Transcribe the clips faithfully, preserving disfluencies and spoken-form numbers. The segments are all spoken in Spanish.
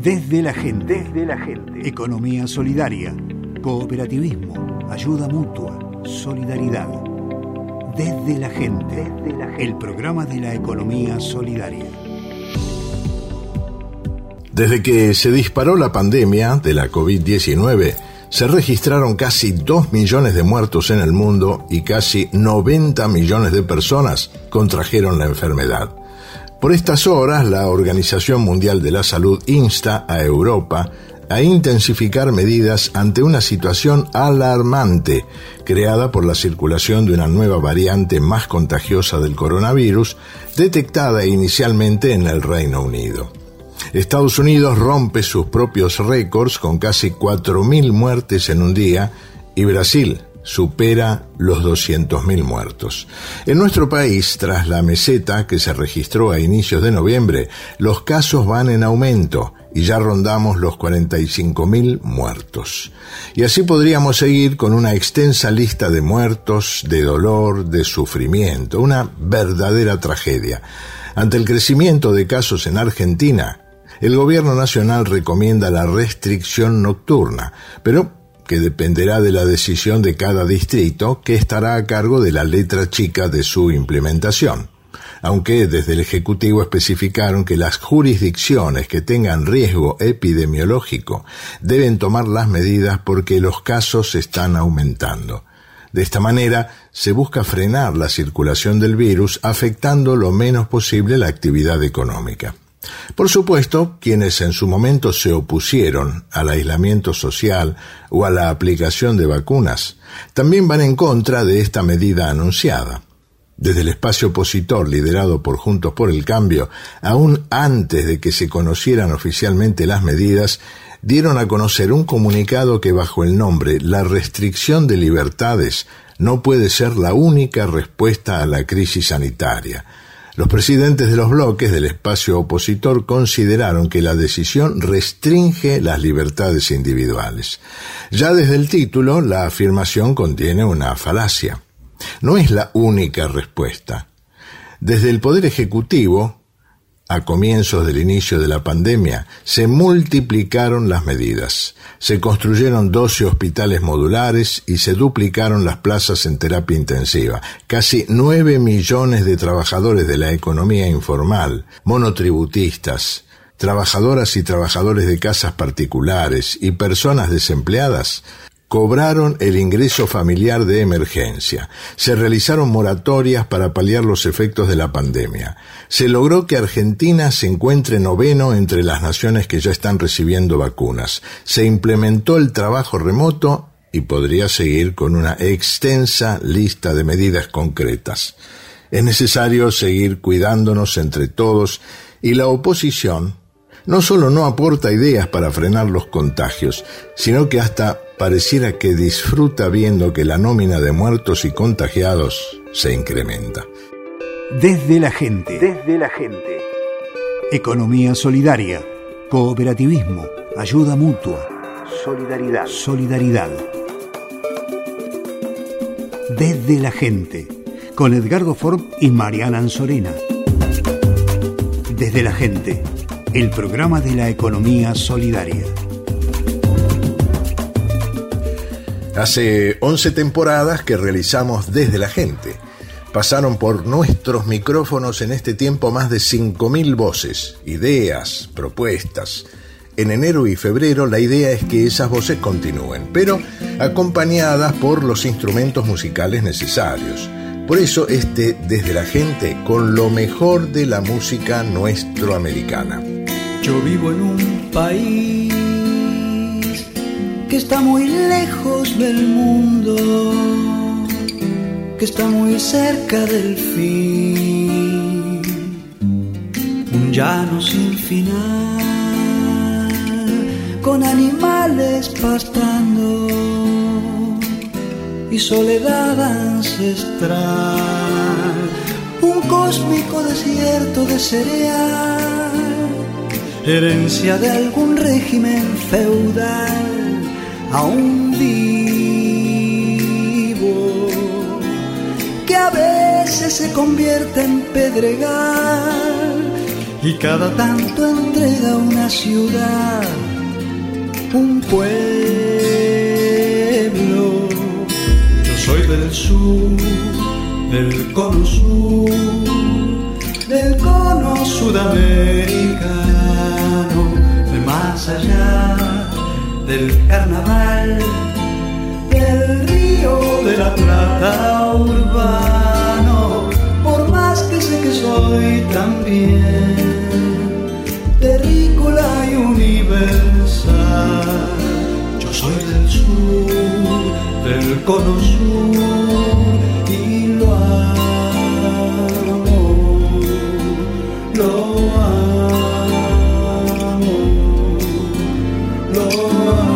Desde la gente. Desde la gente. Economía solidaria, cooperativismo, ayuda mutua, solidaridad. Desde la gente. Desde la gente. El programa de la economía solidaria. Desde que se disparó la pandemia de la covid diecinueve, se registraron casi dos millones de muertos en el mundo y casi noventa millones de personas contrajeron la enfermedad. Por estas horas, la Organización Mundial de la Salud insta a Europa a intensificar medidas ante una situación alarmante creada por la circulación de una nueva variante más contagiosa del coronavirus, detectada inicialmente en el Reino Unido. Estados Unidos rompe sus propios récords con casi cuatro mil muertes en un día y Brasil supera los doscientos mil muertos. En nuestro país, tras la meseta que se registró a inicios de noviembre, los casos van en aumento y ya rondamos los cuarenta y cinco mil muertos. Y así podríamos seguir con una extensa lista de muertos, de dolor, de sufrimiento, una verdadera tragedia. Ante el crecimiento de casos en Argentina, el gobierno nacional recomienda la restricción nocturna, pero que dependerá de la decisión de cada distrito, que estará a cargo de la letra chica de su implementación. Aunque desde el Ejecutivo especificaron que las jurisdicciones que tengan riesgo epidemiológico deben tomar las medidas porque los casos están aumentando. De esta manera, se busca frenar la circulación del virus, afectando lo menos posible la actividad económica. Por supuesto, quienes en su momento se opusieron al aislamiento social o a la aplicación de vacunas, también van en contra de esta medida anunciada. Desde el espacio opositor liderado por Juntos por el Cambio, aún antes de que se conocieran oficialmente las medidas, dieron a conocer un comunicado que bajo el nombre La restricción de libertades no puede ser la única respuesta a la crisis sanitaria. Los presidentes de los bloques del espacio opositor consideraron que la decisión restringe las libertades individuales. Ya desde el título, la afirmación contiene una falacia. No es la única respuesta. Desde el Poder Ejecutivo, a comienzos del inicio de la pandemia, se multiplicaron las medidas. Se construyeron doce hospitales modulares y se duplicaron las plazas en terapia intensiva. Casi nueve millones de trabajadores de la economía informal, monotributistas, trabajadoras y trabajadores de casas particulares y personas desempleadas cobraron el ingreso familiar de emergencia. Se realizaron moratorias para paliar los efectos de la pandemia. Se logró que Argentina se encuentre noveno entre las naciones que ya están recibiendo vacunas. Se implementó el trabajo remoto y podría seguir con una extensa lista de medidas concretas. Es necesario seguir cuidándonos entre todos y la oposición no solo no aporta ideas para frenar los contagios, sino que hasta pareciera que disfruta viendo que la nómina de muertos y contagiados se incrementa. Desde la gente. Desde la gente. Economía solidaria, cooperativismo, ayuda mutua, solidaridad. Solidaridad. Desde la gente, con Edgardo Ford y Mariana Anzorena. Desde la gente, el programa de la economía solidaria. Hace once temporadas que realizamos Desde la Gente. Pasaron por nuestros micrófonos en este tiempo más de cinco mil voces, ideas, propuestas. En enero y febrero la idea es que esas voces continúen, pero acompañadas por los instrumentos musicales necesarios. Por eso este Desde la Gente con lo mejor de la música nuestroamericana. Yo vivo en un país que está muy lejos del mundo, que está muy cerca del fin, un llano sin final, con animales pastando y soledad ancestral, un cósmico desierto de cereal, herencia de algún régimen feudal, aún vivo, que a veces se convierte en pedregal y cada tanto entrega una ciudad, un pueblo. Yo soy del sur, del cono sur, del cono sudamericano, de más allá del carnaval, del río de la Plata urbano. Por más que sé que soy también terrícola y universal, yo soy del sur, del cono sur, y lo amo, lo amo, lo amo.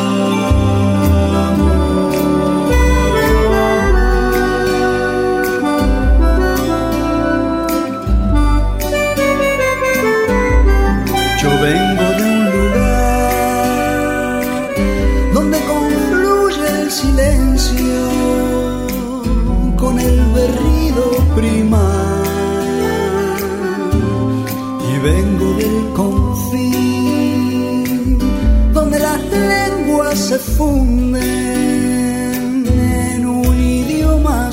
Yo vengo de un lugar donde confluye el silencio con el berrido primal, y vengo del confín donde las lenguas se funden en un idioma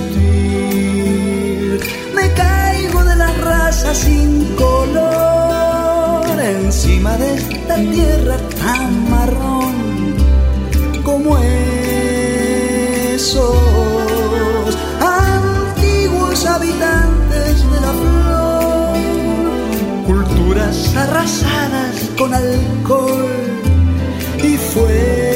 sutil. Me caigo de las razas sin color encima de esta tierra tan marrón como esos antiguos habitantes de la flor, culturas arrasadas con alcohol y fuego.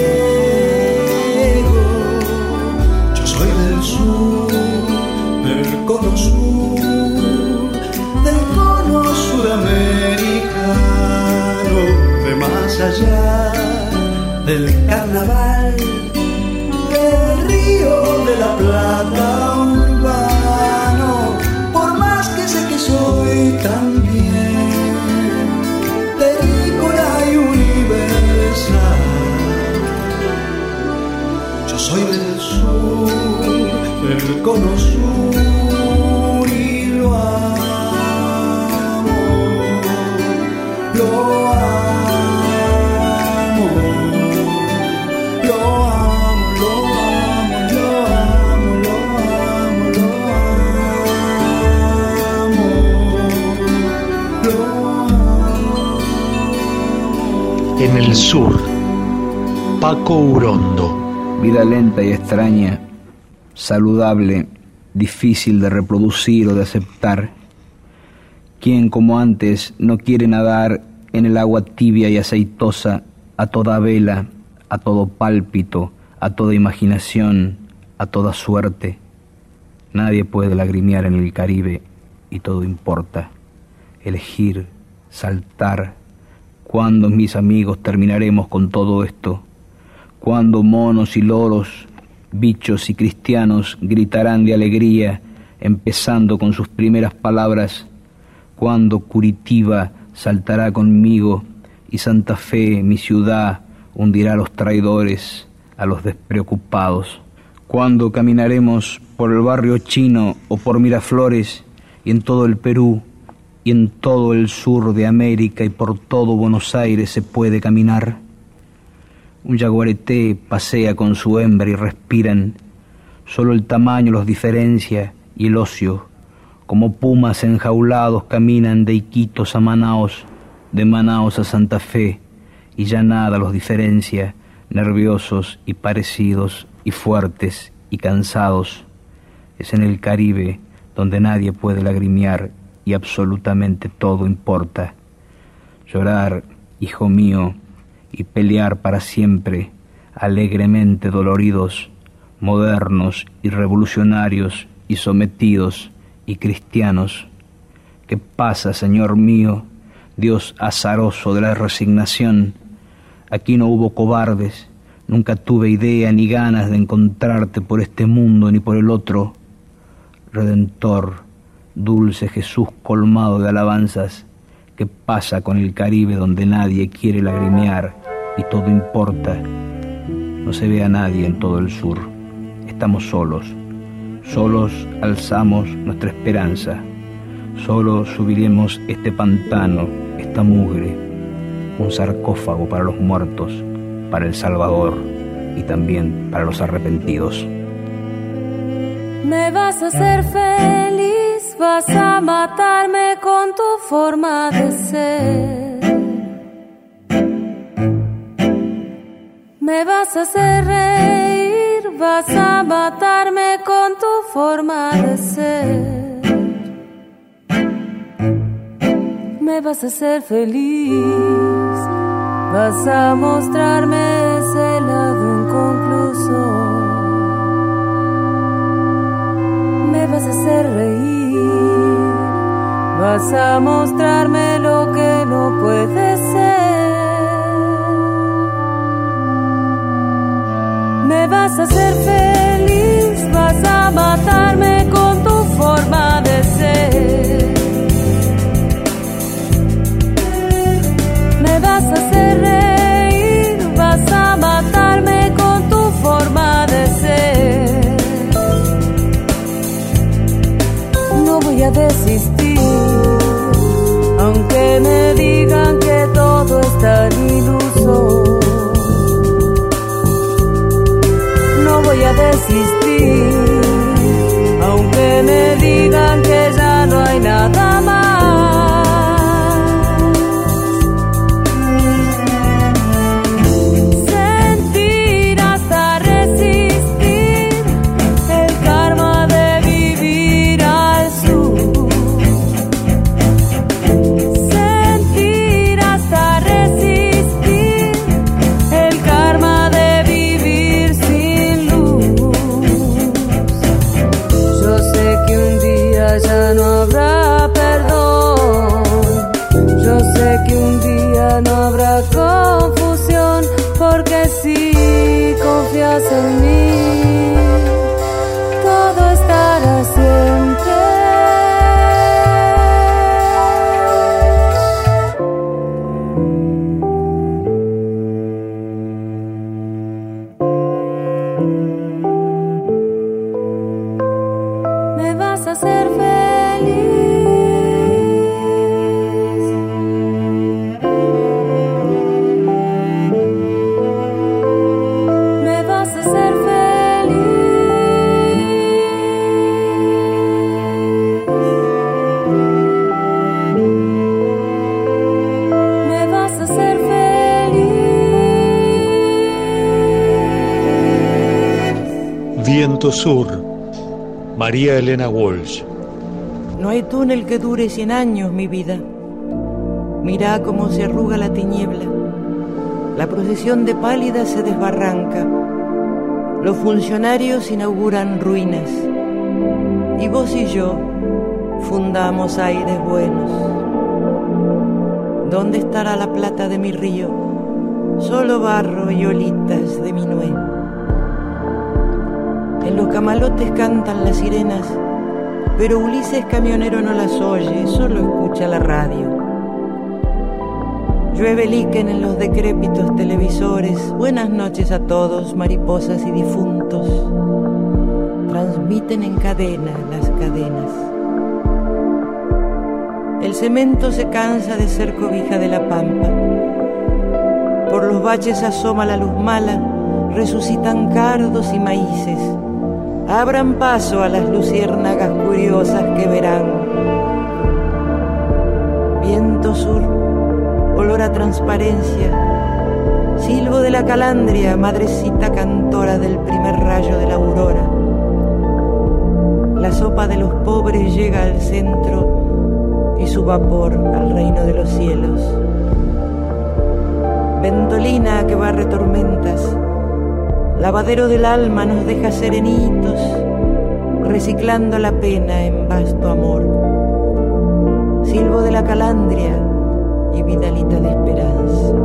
Yo soy del sur, del cono sur, del cono sudamericano, de más allá del carnaval, del río de la Plata urbano. Por más que sé que soy también terrícola y universal, yo soy del sur, del cono sur, y lo amo, lo amo, lo amo, lo amo, lo amo, lo amo, lo amo. En el sur, Paco Urondo. Vida lenta y extraña, saludable, difícil de reproducir o de aceptar. ¿Quién como antes no quiere nadar en el agua tibia y aceitosa a toda vela, a todo pálpito, a toda imaginación, a toda suerte? Nadie puede lagrimear en el Caribe y todo importa. Elegir, saltar. ¿Cuándo, mis amigos, terminaremos con todo esto? ¿Cuándo monos y loros, bichos y cristianos gritarán de alegría, empezando con sus primeras palabras? ¿Cuándo Curitiba saltará conmigo y Santa Fe, mi ciudad, hundirá a los traidores, a los despreocupados? ¿Cuándo caminaremos por el barrio chino o por Miraflores y en todo el Perú y en todo el sur de América y por todo Buenos Aires se puede caminar? Un yaguareté pasea con su hembra y respiran. Solo el tamaño los diferencia y el ocio. Como pumas enjaulados caminan de Iquitos a Manaos, de Manaos a Santa Fe, y ya nada los diferencia, nerviosos y parecidos y fuertes y cansados. Es en el Caribe donde nadie puede lagrimear y absolutamente todo importa. Llorar, hijo mío, y pelear para siempre, alegremente doloridos, modernos y revolucionarios y sometidos y cristianos. ¿Qué pasa, Señor mío, Dios azaroso de la resignación? Aquí no hubo cobardes, nunca tuve idea ni ganas de encontrarte por este mundo ni por el otro. Redentor, dulce Jesús colmado de alabanzas, ¿qué pasa con el Caribe donde nadie quiere lagrimear y todo importa? No se ve a nadie en todo el sur. Estamos solos. Solos alzamos nuestra esperanza. Solo subiremos este pantano, esta mugre, un sarcófago para los muertos, para El Salvador y también para los arrepentidos. Me vas a hacer feliz, vas a matarme con tu forma de ser. Me vas a hacer reír, vas a matarme con tu forma de ser. Me vas a hacer feliz, vas a mostrarme ese lado inconcluso. Me vas a hacer reír, vas a mostrarme lo que no puede ser. Me vas a hacer feliz, vas a matarme con tu forma de ser. Me vas a hacer reír, vas a matarme con tu forma de ser. No voy a desistir, aunque me digan que todo es tan iluso. No voy a desistir, aunque me digan que ya no hay nada más. Ya no habrá perdón, yo sé que un día no habrá confusión, porque si confías en mí, todo estará siempre. Me vas a hacer feliz. Viento Sur, María Elena Walsh. No hay túnel que dure cien años, mi vida. Mirá cómo se arruga la tiniebla. La procesión de pálidas se desbarranca. Los funcionarios inauguran ruinas. Y vos y yo fundamos aires buenos. ¿Dónde estará la plata de mi río? Solo barro y olitas de mi nuez. En los camalotes cantan las sirenas, pero Ulises camionero no las oye, solo escucha la radio. Llueve líquen en los decrépitos televisores. Buenas noches a todos, mariposas y difuntos. Transmiten en cadena las cadenas. El cemento se cansa de ser cobija de la pampa. Por los baches asoma la luz mala, resucitan cardos y maíces. Abran paso a las luciérnagas curiosas que verán. Viento sur, olor a transparencia, silbo de la calandria, madrecita cantora del primer rayo de la aurora. La sopa de los pobres llega al centro y su vapor al reino de los cielos. Ventolina que barre tormentas, lavadero del alma nos deja serenitos, reciclando la pena en vasto amor. Silbo de la calandria y vidalita de esperanza.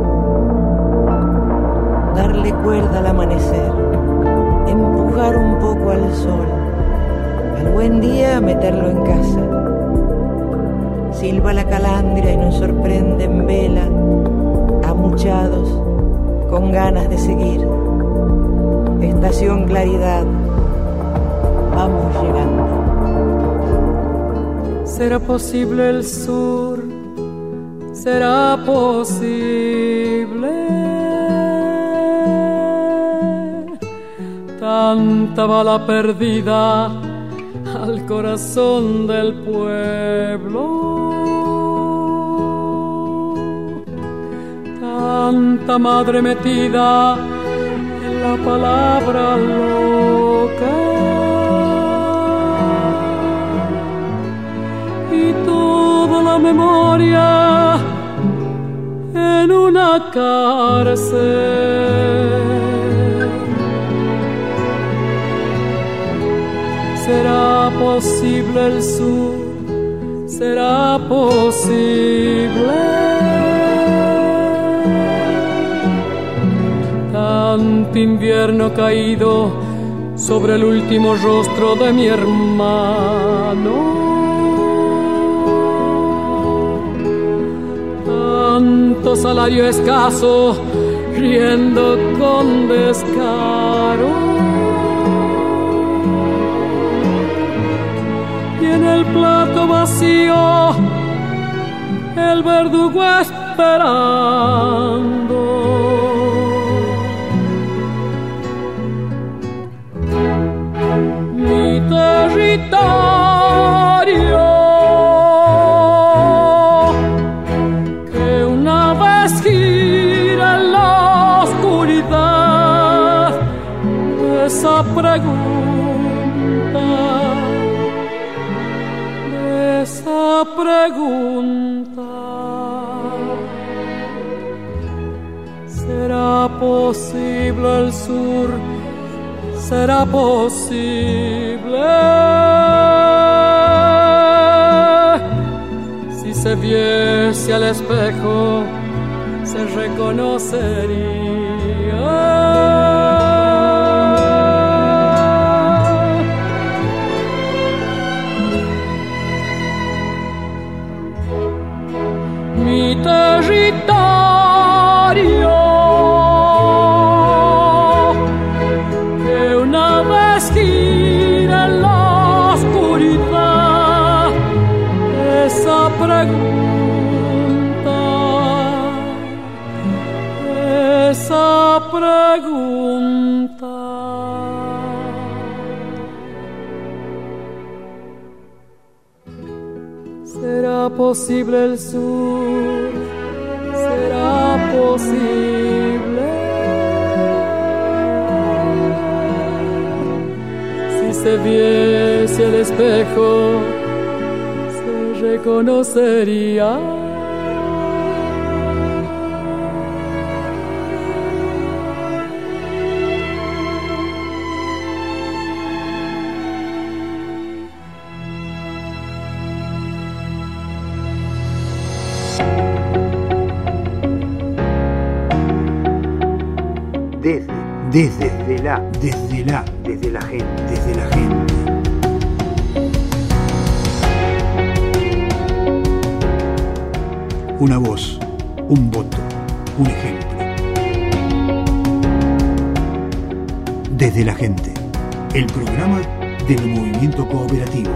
Darle cuerda al amanecer, empujar un poco al sol, al buen día meterlo en casa. Silba la calandria y nos sorprende en vela, amuchados, con ganas de seguir. Estación Claridad, vamos llegando. será posible el sur, será posible. Tanta bala perdida al corazón del pueblo, tanta madre metida en la palabra loca, y toda la memoria en una cárcel. Será posible el sur, será posible. Tanto invierno caído sobre el último rostro de mi hermano, tanto salario escaso riendo con descaro. En el plato vacío, el verdugo esperando. Mi territorio, que una vez gira en la oscuridad, esa pregunta, esa pregunta, ¿será posible el sur? ¿Será posible? Si se viese al espejo, se reconocería. Mi territorio, que una vez gira en la oscuridad, esa pregunta, esa pregunta. ¿Será posible el sur? ¿Será posible? Si se viese el espejo, se reconocería. Desde, desde, desde la, desde la, desde la gente, desde la gente. Una voz, un voto, un ejemplo. Desde la gente, el programa del movimiento cooperativo.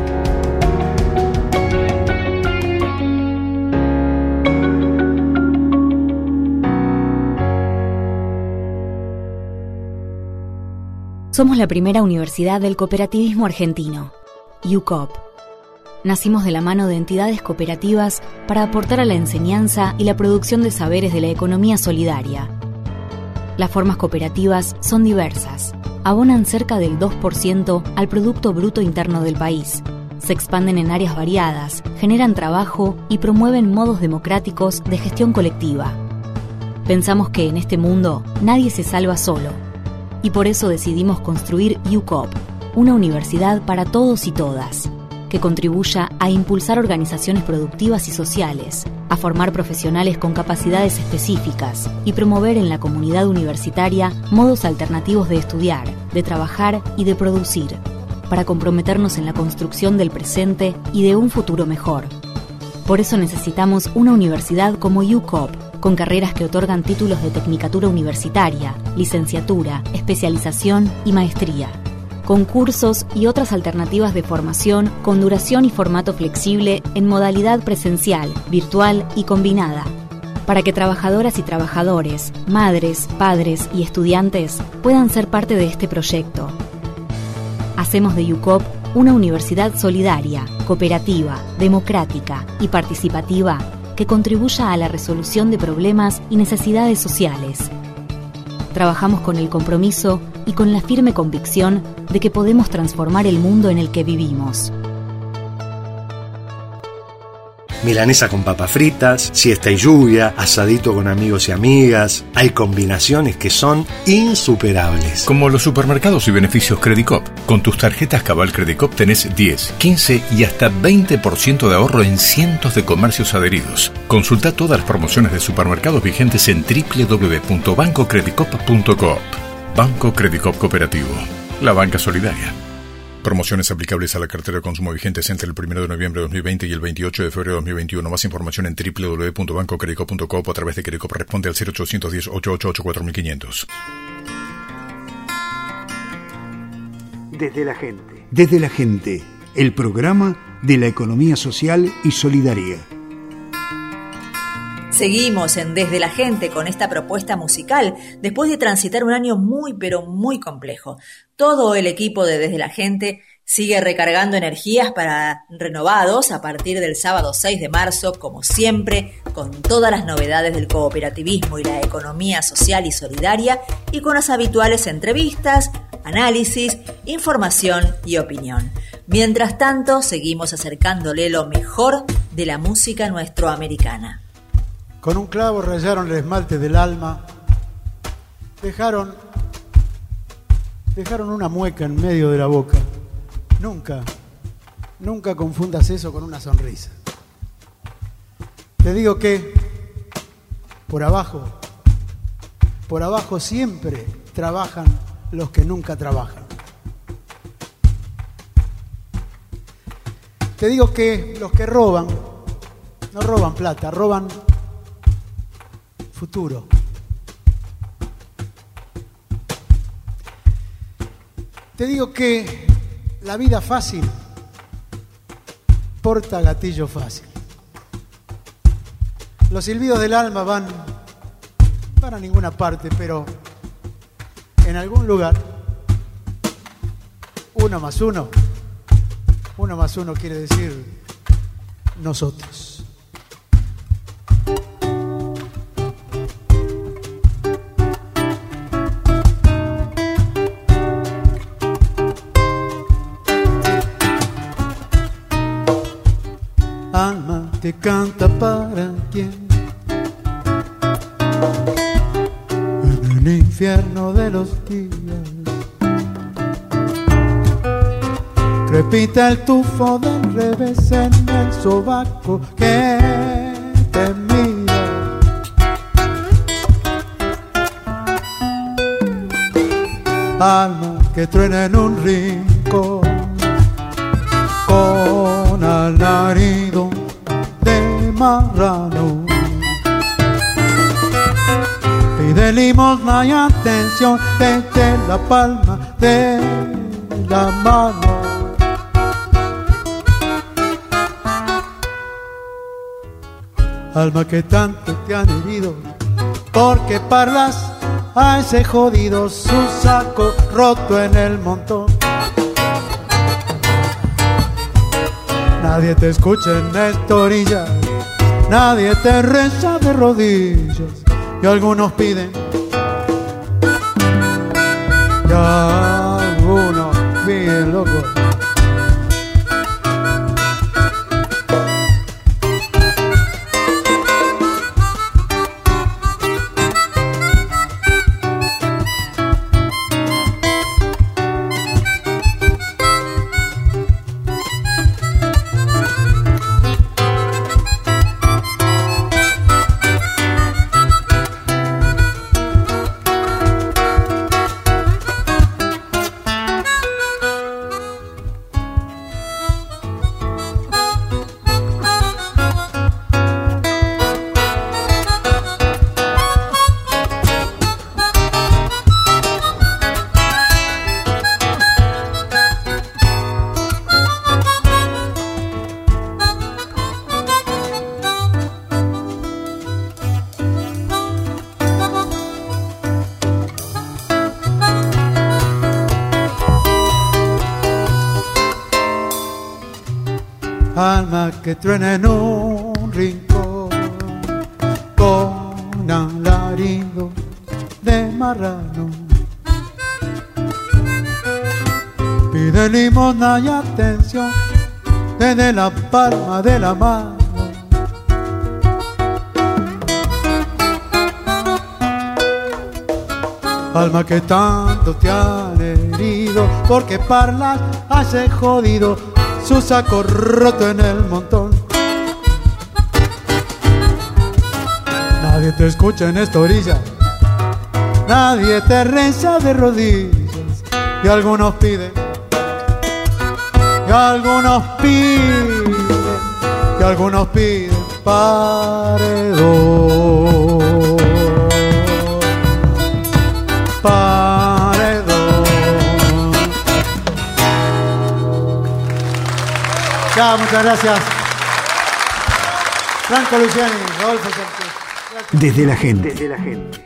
Somos la primera universidad del cooperativismo argentino, U C O P. Nacimos de la mano de entidades cooperativas para aportar a la enseñanza y la producción de saberes de la economía solidaria. Las formas cooperativas son diversas, abonan cerca del dos por ciento al Producto Bruto Interno del país, se expanden en áreas variadas, generan trabajo y promueven modos democráticos de gestión colectiva. Pensamos que en este mundo nadie se salva solo, y por eso decidimos construir U C O P, una universidad para todos y todas, que contribuya a impulsar organizaciones productivas y sociales, a formar profesionales con capacidades específicas y promover en la comunidad universitaria modos alternativos de estudiar, de trabajar y de producir, para comprometernos en la construcción del presente y de un futuro mejor. Por eso necesitamos una universidad como U C O P, con carreras que otorgan títulos de tecnicatura universitaria, licenciatura, especialización y maestría. con cursos y otras alternativas de formación con duración y formato flexible en modalidad presencial, virtual y combinada, para que trabajadoras y trabajadores, madres, padres y estudiantes puedan ser parte de este proyecto. Hacemos de UCOP una universidad solidaria, cooperativa, democrática y participativa que contribuya a la resolución de problemas y necesidades sociales. Trabajamos con el compromiso y con la firme convicción de que podemos transformar el mundo en el que vivimos. Milanesa con papas fritas, siesta y lluvia, asadito con amigos y amigas. Hay combinaciones que son insuperables. Como los supermercados y beneficios Credicop. Con tus tarjetas Cabal Credicop tenés diez, quince y hasta veinte por ciento de ahorro en cientos de comercios adheridos. Consulta todas las promociones de supermercados vigentes en doble u doble u doble u punto banco credicop punto coop. Banco Credicop Cooperativo. La banca solidaria. Promociones aplicables a la cartera de consumo vigentes entre el primero de noviembre de dos mil veinte y el veintiocho de febrero de dos mil veintiuno. Más información en doble u doble u doble u punto banco credicop punto coop o a través de Credicop. Responde al cero ochocientos diez, ochocientos ochenta y ocho, cuatro mil quinientos. Desde la gente. Desde la gente, el programa de la economía social y solidaria. Seguimos en Desde la Gente con esta propuesta musical después de transitar un año muy pero muy complejo. Todo el equipo de Desde la Gente sigue recargando energías para renovados a partir del sábado seis de marzo, como siempre, con todas las novedades del cooperativismo y la economía social y solidaria y con las habituales entrevistas, análisis, información y opinión. Mientras tanto, seguimos acercándole lo mejor de la música nuestroamericana. Con un clavo rayaron el esmalte del alma, dejaron, dejaron una mueca en medio de la boca. Nunca, nunca confundas eso con una sonrisa. Te digo que por abajo, por abajo siempre trabajan los que nunca trabajan. Te digo que los que roban, no roban plata, roban futuro. Te digo que la vida fácil porta gatillo fácil. Los silbidos del alma van, van a ninguna parte, pero en algún lugar, uno más uno, uno más uno quiere decir nosotros. Alma te canta para quien en el infierno de los días crepita el tufo del revés en el sobaco que te mira. Alma que truena en un rincón con alarido de marrano, pide limosna y atención desde la palma de la mano. Alma que tanto te han herido, porque parlas a ese jodido, su saco roto en el montón. Nadie te escucha en esta orilla, nadie te reza de rodillas, y algunos piden, y algunos piden, loco. que truena en un rincón con alarido de marrano. Pide limosna y atención desde la palma de la mano. Alma que tanto te han herido, porque parlas hace jodido su saco roto en el montón. Nadie te escucha en esta orilla, nadie te reza de rodillas, y algunos piden, y algunos piden, y algunos piden paredón. Paredón. Ya, muchas gracias. Franco Luciani, Rodolfo Sánchez. Desde la gente. Desde la gente.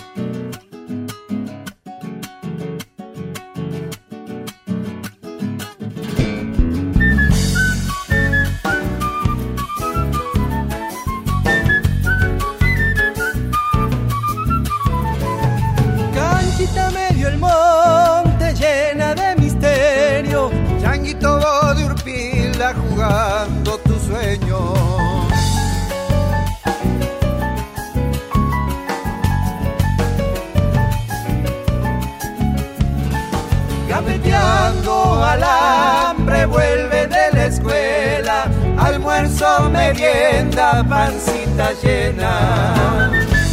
Jugando tu sueño. Gambeteando al hambre, vuelve de la escuela, almuerzo, merienda, pancita llena.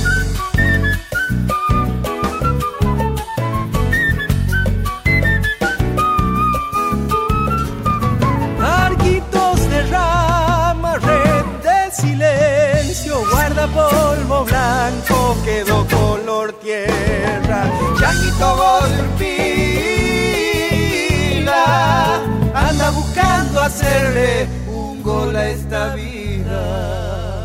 Polvo blanco quedó color tierra, changuito golpila, anda buscando hacerle un gol a esta vida.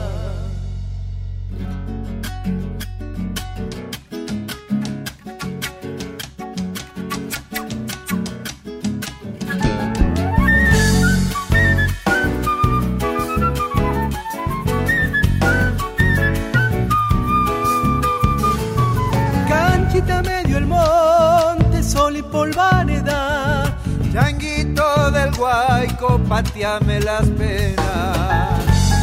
Medio el monte, sol y polvareda, changuito del Guayco, pateame las penas.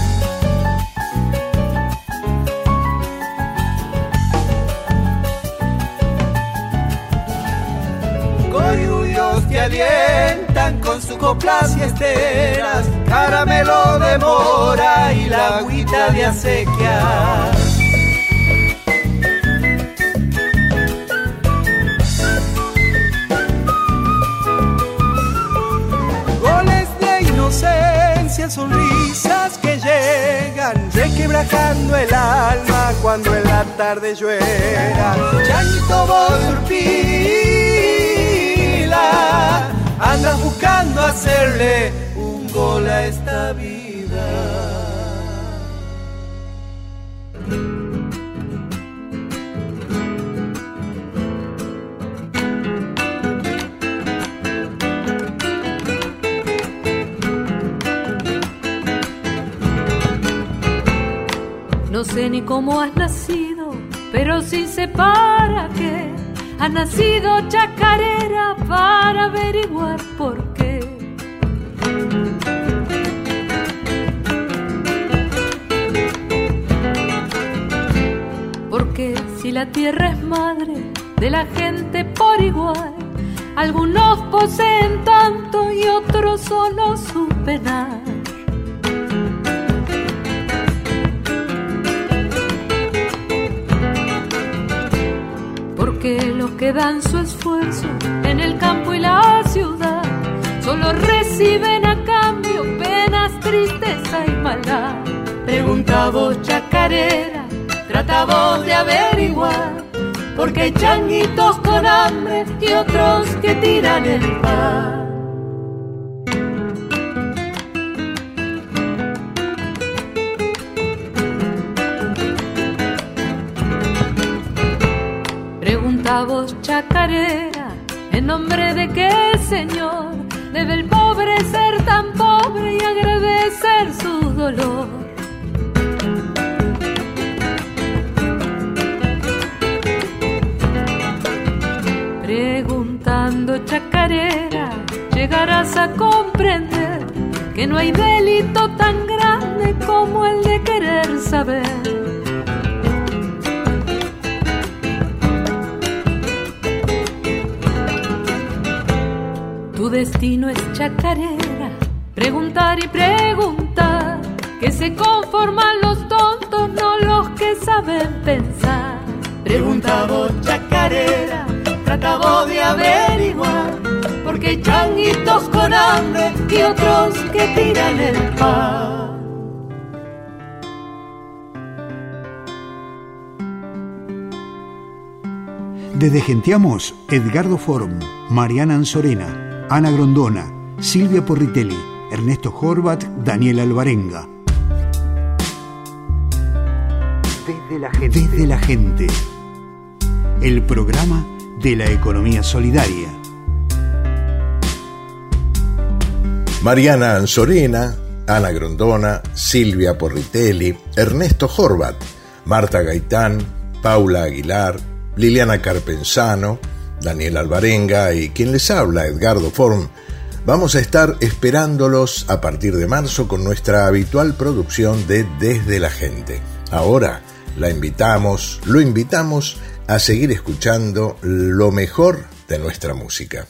Coyuyos te alientan con sus coplas y esteras, caramelo de mora y la agüita de acequia. Sonrisas que llegan requebrajando el alma cuando en la tarde llueva. Changuito Bosurpila, andas buscando hacerle un gol a esta vida. No sé ni cómo has nacido, pero sí sé para qué. Has nacido chacarera para averiguar por qué. Porque si la tierra es madre de la gente por igual, algunos poseen tanto y otros solo su penar. Que los que dan su esfuerzo en el campo y la ciudad solo reciben a cambio penas, tristeza y maldad. Pregunta vos, chacarera, trata vos de averiguar, porque hay changuitos con hambre y otros que tiran el pan. Vos, chacarera, ¿en nombre de qué, señor? debe el pobre ser tan pobre y agradecer su dolor. Preguntando chacarera, llegarás a comprender que no hay delito tan grande como el de querer saber. Tu destino es chacarera, preguntar y preguntar, que se conforman los tontos, no los que saben pensar. Pregunta vos, chacarera, trata vos de averiguar, porque hay changuitos con hambre y otros que tiran el pan. Desde Genteamos, Edgardo Form, Mariana Anzorena, Ana Grondona, Silvia Porritelli, Ernesto Horvat, Daniel Alvarenga. Desde la gente. Desde la gente. El programa de la economía solidaria. Mariana Anzorena, Ana Grondona, Silvia Porritelli, Ernesto Horvat, Marta Gaitán, Paula Aguilar, Liliana Carpenzano, Daniel Alvarenga y quien les habla, Edgardo Form. Vamos a estar esperándolos a partir de marzo con nuestra habitual producción de Desde la Gente. Ahora la invitamos, lo invitamos a seguir escuchando lo mejor de nuestra música.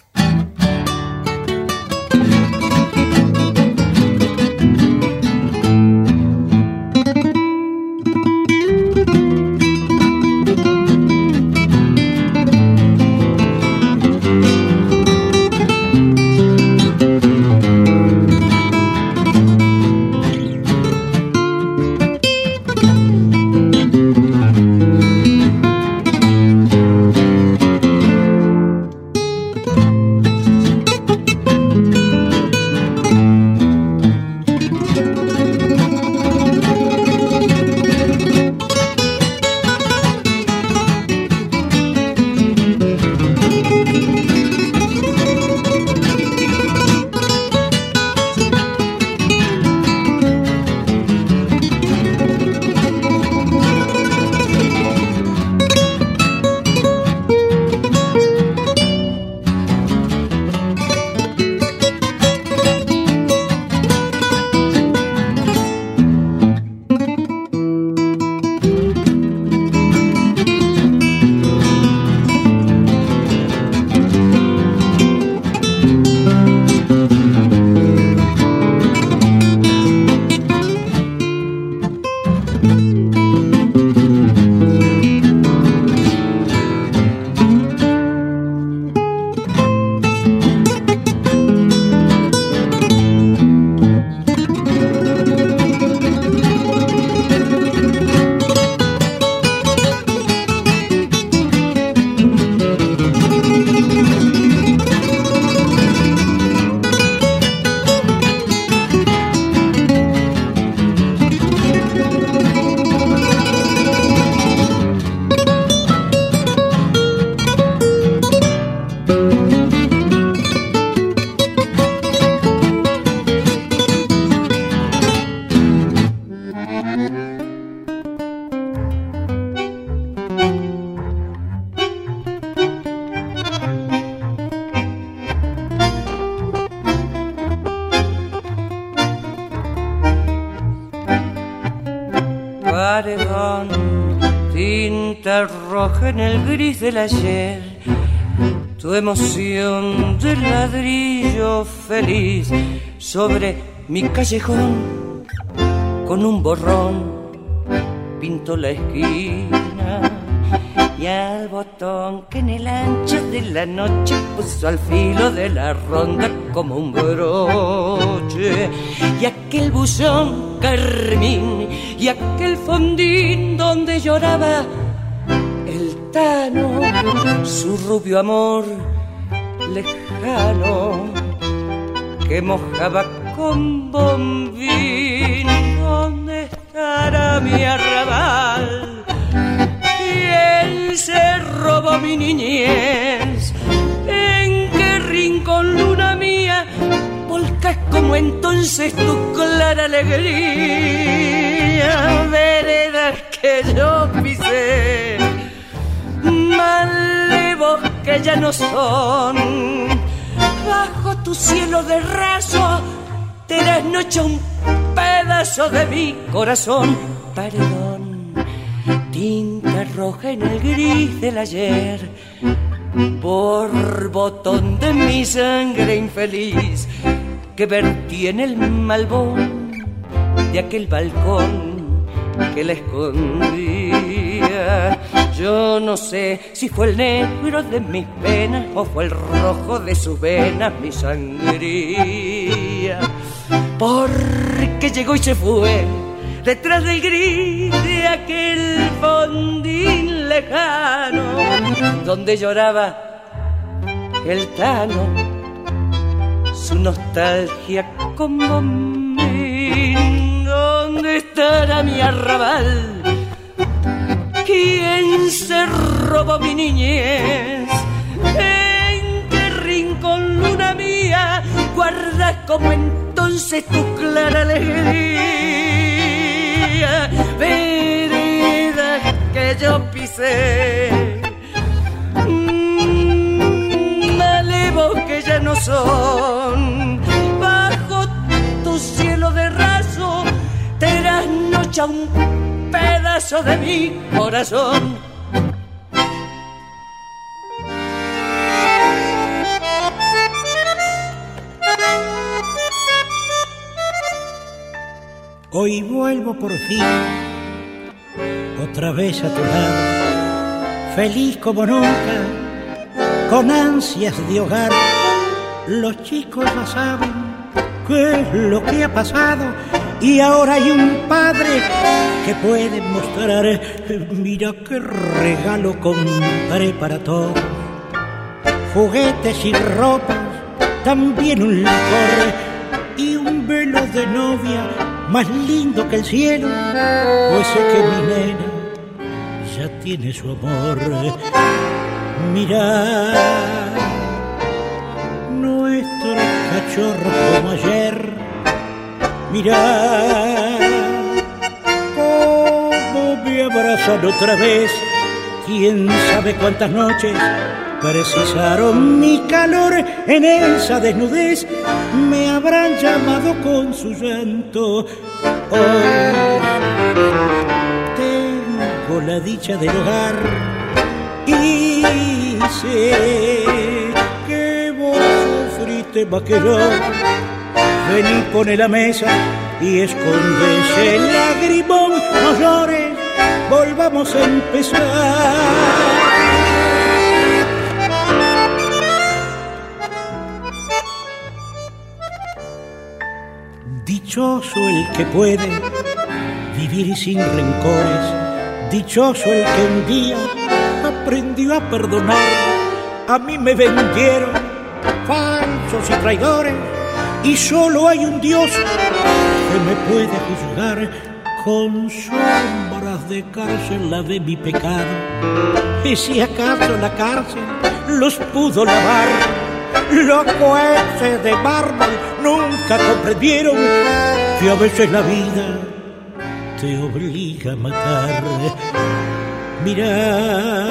paredón, tinta roja en el gris del ayer, tu emoción de ladrillo feliz sobre mi callejón, con un borrón pinto la esquina y al botón que en el ancho de la noche puso al filo de la ronda como un broche, y aquel buzón carmín y aquel fondín donde lloraba el Tano su rubio amor lejano que mojaba con bombín. ¿Dónde estará mi arrabal? ¿Quién se robó mi niñez? ¿En qué rincón, luna mía, como entonces tu clara alegría, veredas que yo pisé, malevos que ya no son, bajo tu cielo de raso te desnocha un pedazo de mi corazón. Paredón, tinta roja en el gris del ayer, borbotón de mi sangre infeliz que vertí en el malvón de aquel balcón que la escondía. Yo no sé si fue el negro de mis penas o fue el rojo de sus venas mi sangría, porque llegó y se fue detrás del gris de aquel fondín lejano donde lloraba el Tano su nostalgia con bombín. ¿Dónde estará mi arrabal? ¿Quién se robó mi niñez? ¿En qué rincón, luna mía, guardas como entonces tu clara alegría? Veredas que yo pisé, mmm, malevos que ya no son, bajo tu cielo de raso te trasnocha un pedazo de mi corazón. Hoy vuelvo por fin, otra vez a tu lado, feliz como nunca, con ansias de hogar. Los chicos ya saben qué es lo que ha pasado y ahora hay un padre que puede mostrar. Mira qué regalo compré para todos, juguetes y ropas, también un licor y un velo de novia más lindo que el cielo, pues sé que mi nena ya tiene su amor. Mirá, nuestros cachorros como ayer, mirá cómo me abrazan otra vez. Quién sabe cuántas noches precisaron mi calor en esa desnudez, me habrán llamado con su llanto. Hoy tengo la dicha del hogar y sé que vos sufriste más que yo. Vení, pone la mesa y esconde ese lagrimón. No llores, volvamos a empezar. Dichoso el que puede vivir sin rencores, dichoso el que un día aprendió a perdonar. A mí me vendieron falsos y traidores y solo hay un Dios que me puede juzgar. Con sombras de cárcel lavé mi pecado, y si acaso la cárcel los pudo lavar, los jueces de mármol nunca comprendieron que a veces la vida te obliga a matar. Mirá,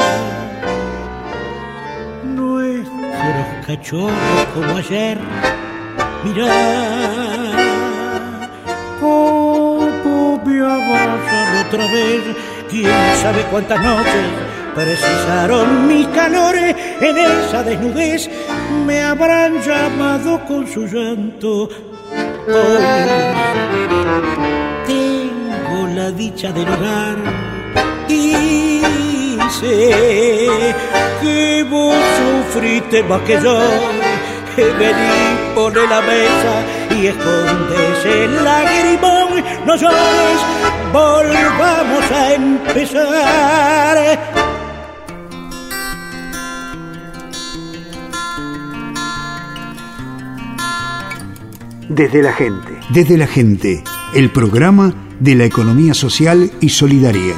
nuestros cachorros como ayer, mirá cómo me abrazan otra vez. Quién sabe cuántas noches precisaron mi calor en esa desnudez, me habrán llamado con su llanto. Hoy tengo la dicha del hogar y sé que vos sufriste más que yo. Vení, pone la mesa y esconde ese lagrimón. No llores, volvamos a empezar. Desde la gente. Desde la gente, el programa de la economía social y solidaria.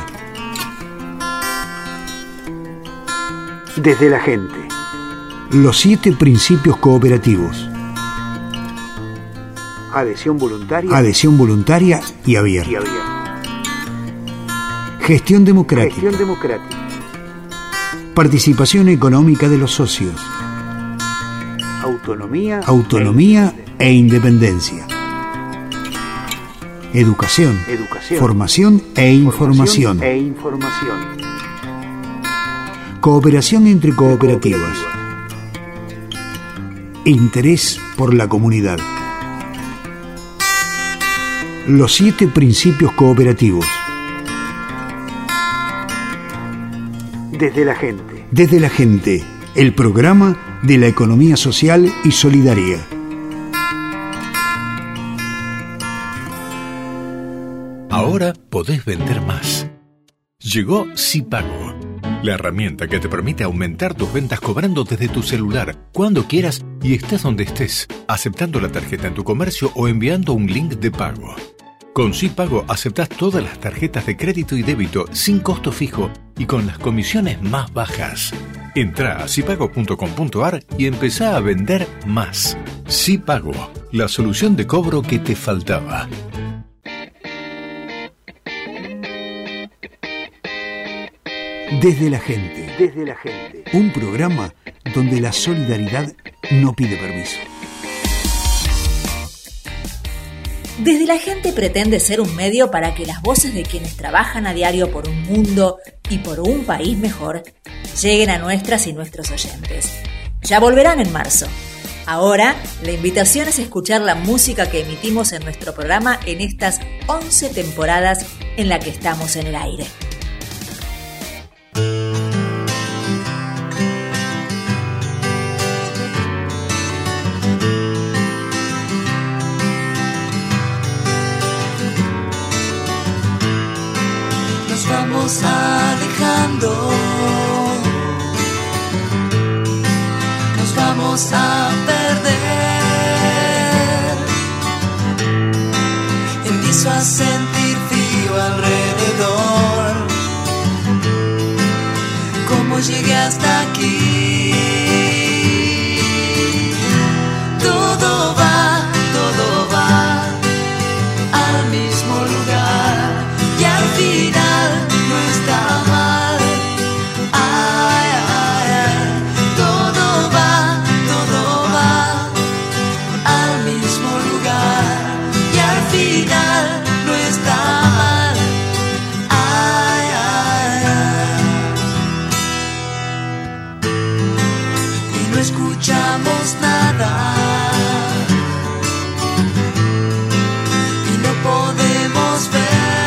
Desde la gente. Los siete principios cooperativos. Adhesión voluntaria. Adhesión voluntaria y abierta. Y abierta. Gestión democrática. Gestión democrática. Participación económica de los socios. Autonomía. Autonomía e independencia. Educación. Educación. Formación e información. Formación e información. Cooperación entre cooperativas. Interés por la comunidad. Los siete principios cooperativos. Desde la gente. Desde la gente, el programa de la economía social y solidaria. Ahora podés vender más. Llegó SiPago, la herramienta que te permite aumentar tus ventas cobrando desde tu celular, cuando quieras y estés donde estés, aceptando la tarjeta en tu comercio o enviando un link de pago. Con SiPago aceptás todas las tarjetas de crédito y débito sin costo fijo y con las comisiones más bajas. Entrá a sipago punto com punto ar y empezá a vender más. SiPago, la solución de cobro que te faltaba. Desde la gente. Desde la gente. Un programa donde la solidaridad no pide permiso. Desde la gente pretende ser un medio para que las voces de quienes trabajan a diario por un mundo y por un país mejor lleguen a nuestras y nuestros oyentes. Ya volverán en marzo. Ahora, la invitación es escuchar la música que emitimos en nuestro programa en estas once temporadas en la que estamos en el aire. Vamos alejando, nos vamos a perder, empiezo a sentir frío alrededor, cómo llegué hasta aquí, todo va, todo va al mismo lugar y al final está mal, ay, ay, ay, todo va, todo va al mismo lugar y al final no está mal, ay, ay, ay, y no escuchamos nada y no podemos ver.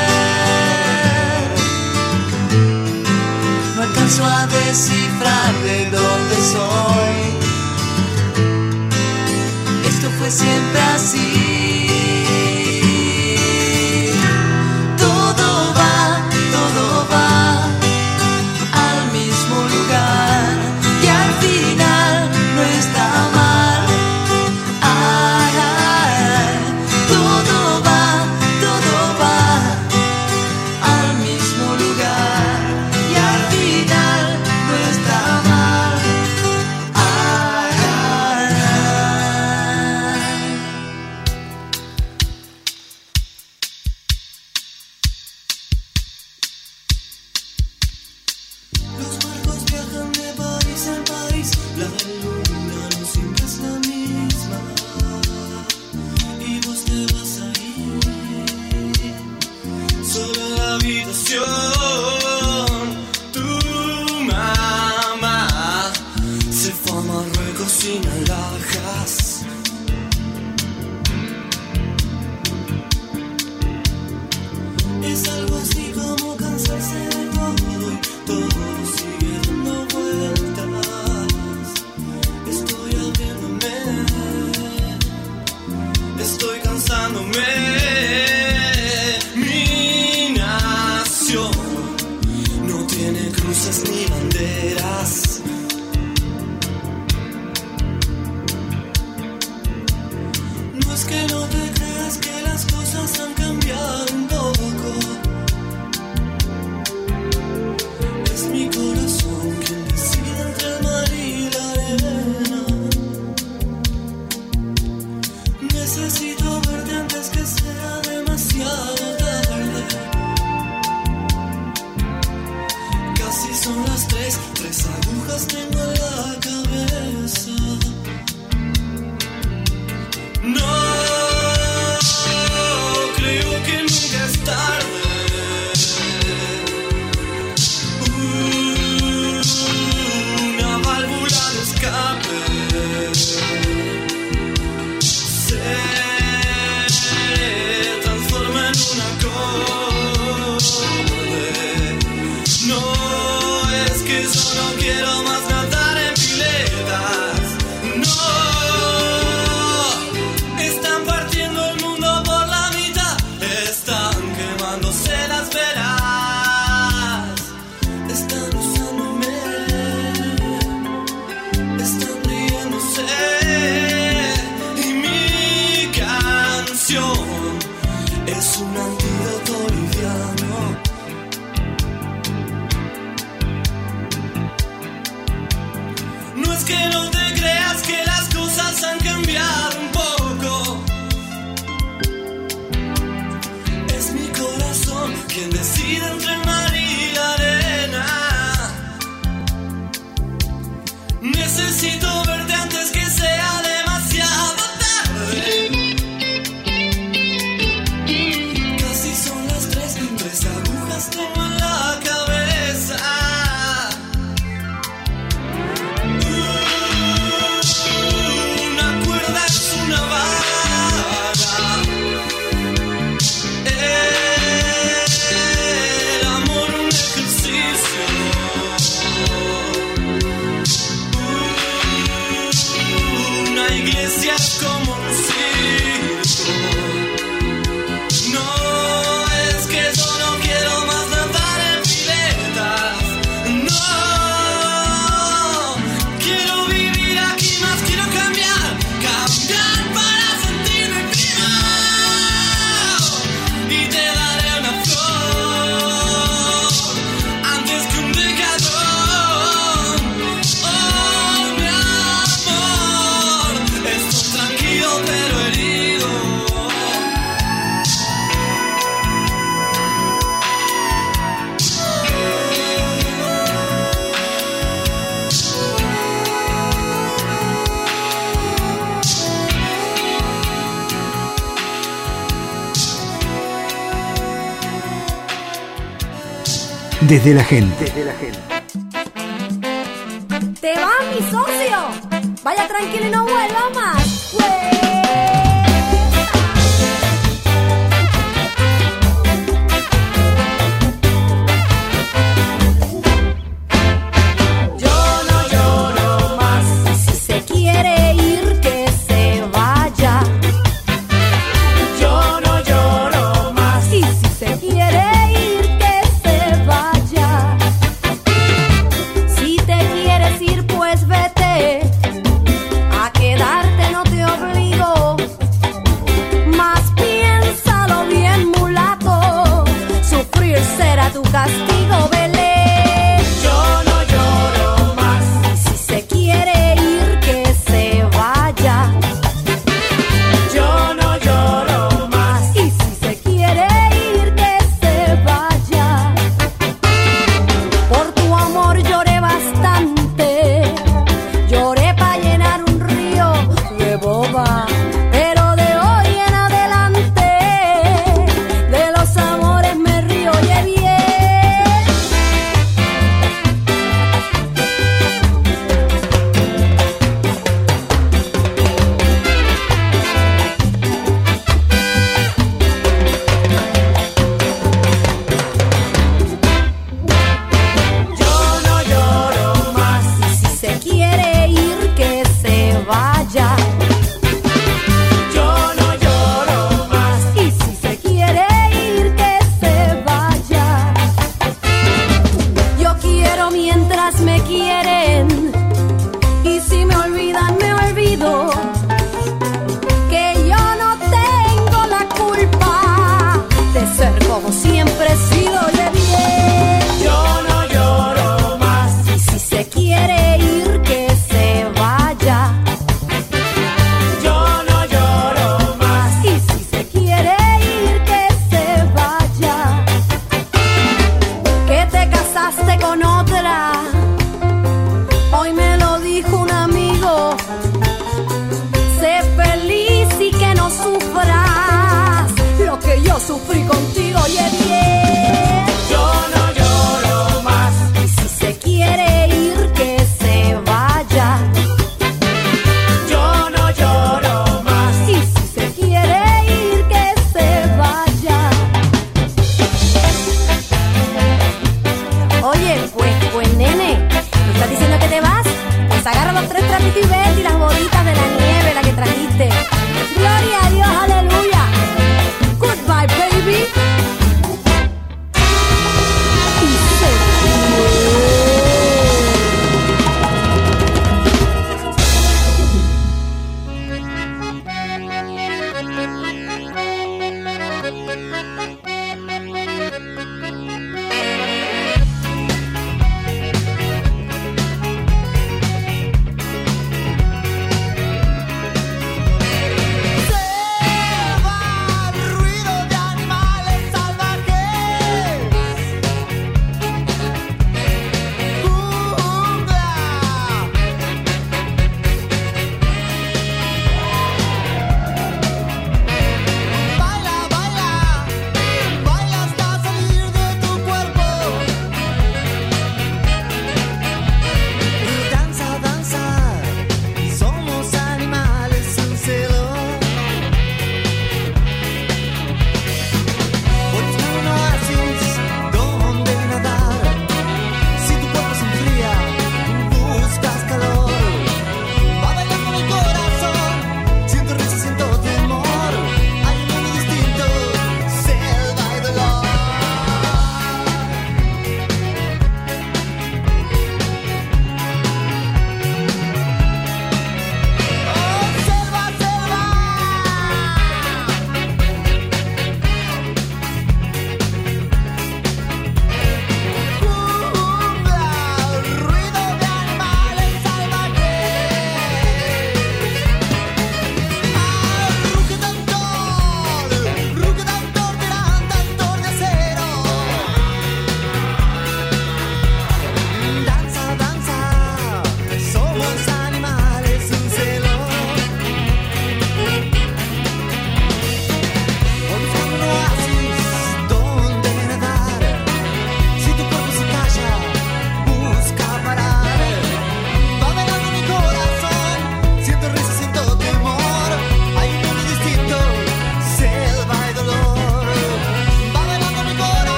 Alcanzo a descifrar de dónde soy. Esto fue siempre así. Todo va, todo va al mismo lugar y al final no está mal. Ay, ay, ay. Todo va, todo va al mismo lugar. Necesito ver Desde la gente. Desde la gente. ¿Te va, mi socio? Vaya tranquilo y no vuelva más. ¡Wey!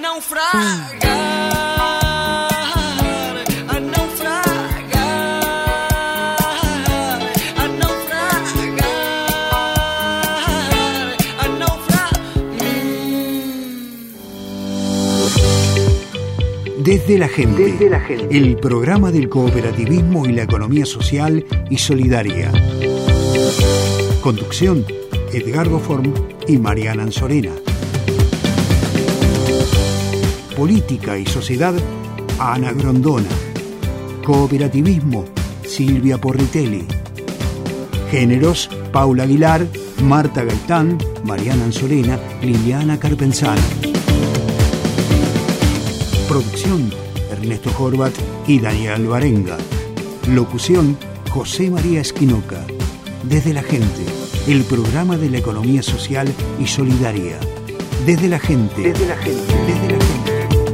naufragar, a naufragar, a naufragar, a naufragar. Desde la gente, Desde la gente, el programa del cooperativismo y la economía social y solidaria. Conducción, Edgardo Form y Mariana Anzorena. Política y sociedad, Ana Grondona. Cooperativismo, Silvia Porritelli. Géneros, Paula Aguilar, Marta Gaitán, Mariana Anzorena, Liliana Carpenzano. Producción, Ernesto Horvat y Daniel Barenga. Locución, José María Esquinoca. Desde la gente, el programa de la economía social y solidaria. Desde la gente, desde la gente, desde la gente.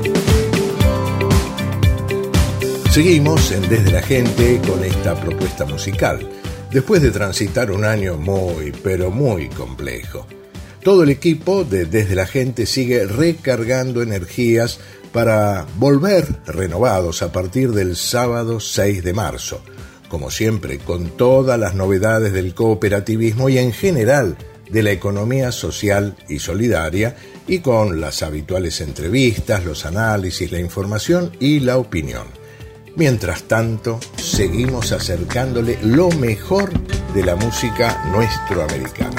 Seguimos en Desde la Gente con esta propuesta musical, después de transitar un año muy, pero muy complejo. Todo el equipo de Desde la Gente sigue recargando energías para volver renovados a partir del sábado seis de marzo. Como siempre, con todas las novedades del cooperativismo y en general de la economía social y solidaria, y con las habituales entrevistas, los análisis, la información y la opinión. Mientras tanto, seguimos acercándole lo mejor de la música nuestroamericana.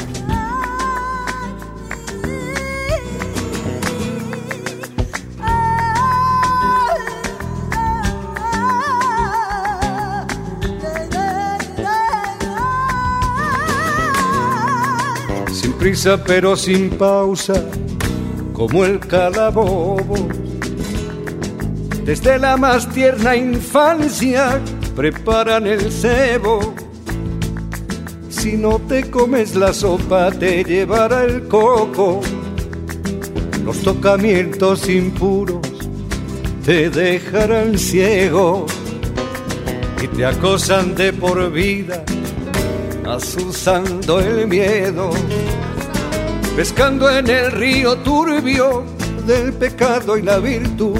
Sin prisa pero sin pausa, como el calabobo. Desde la más tierna infancia preparan el cebo. Si no te comes la sopa te llevará el coco. Los tocamientos impuros te dejarán ciego y te acosan de por vida, azuzando el miedo, pescando en el río turbio del pecado y la virtud,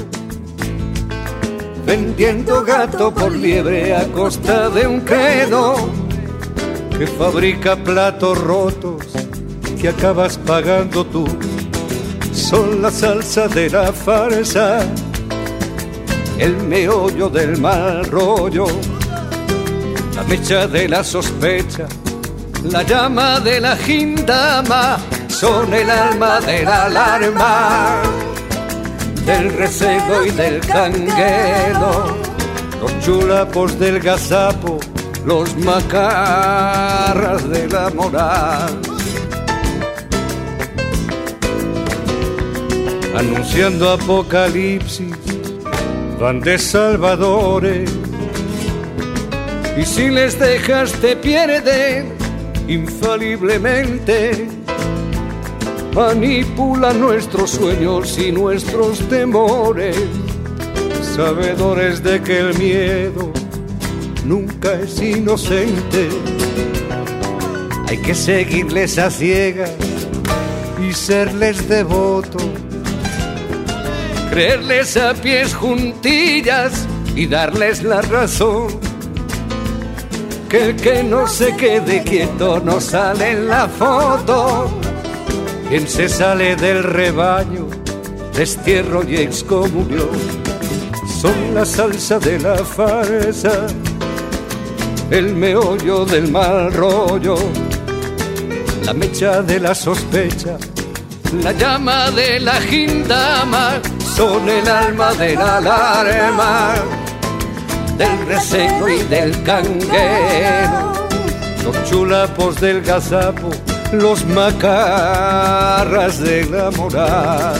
vendiendo gato por liebre a costa de un credo que fabrica platos rotos que acabas pagando tú. Son la salsa de la farsa, el meollo del mal rollo, la mecha de la sospecha, la llama de la gindama, son el alma de la alarma, del recebo y del canguelo, los chulapos del gazapo, los macarras de la moral, anunciando apocalipsis, van de salvadores, y si les dejas te pierden infaliblemente. Manipulan nuestros sueños y nuestros temores, sabedores de que el miedo nunca es inocente. Hay que seguirles a ciegas y serles devotos, creerles a pies juntillas y darles la razón. Que el que no se quede quieto no sale en la foto. Quien se sale del rebaño, destierro y excomunión, son la salsa de la farsa, el meollo del mal rollo, la mecha de la sospecha, la llama de la gindama, son el alma de la alarma, del reseco y del canguero, los chulapos del gazapo, los macarras de la moral.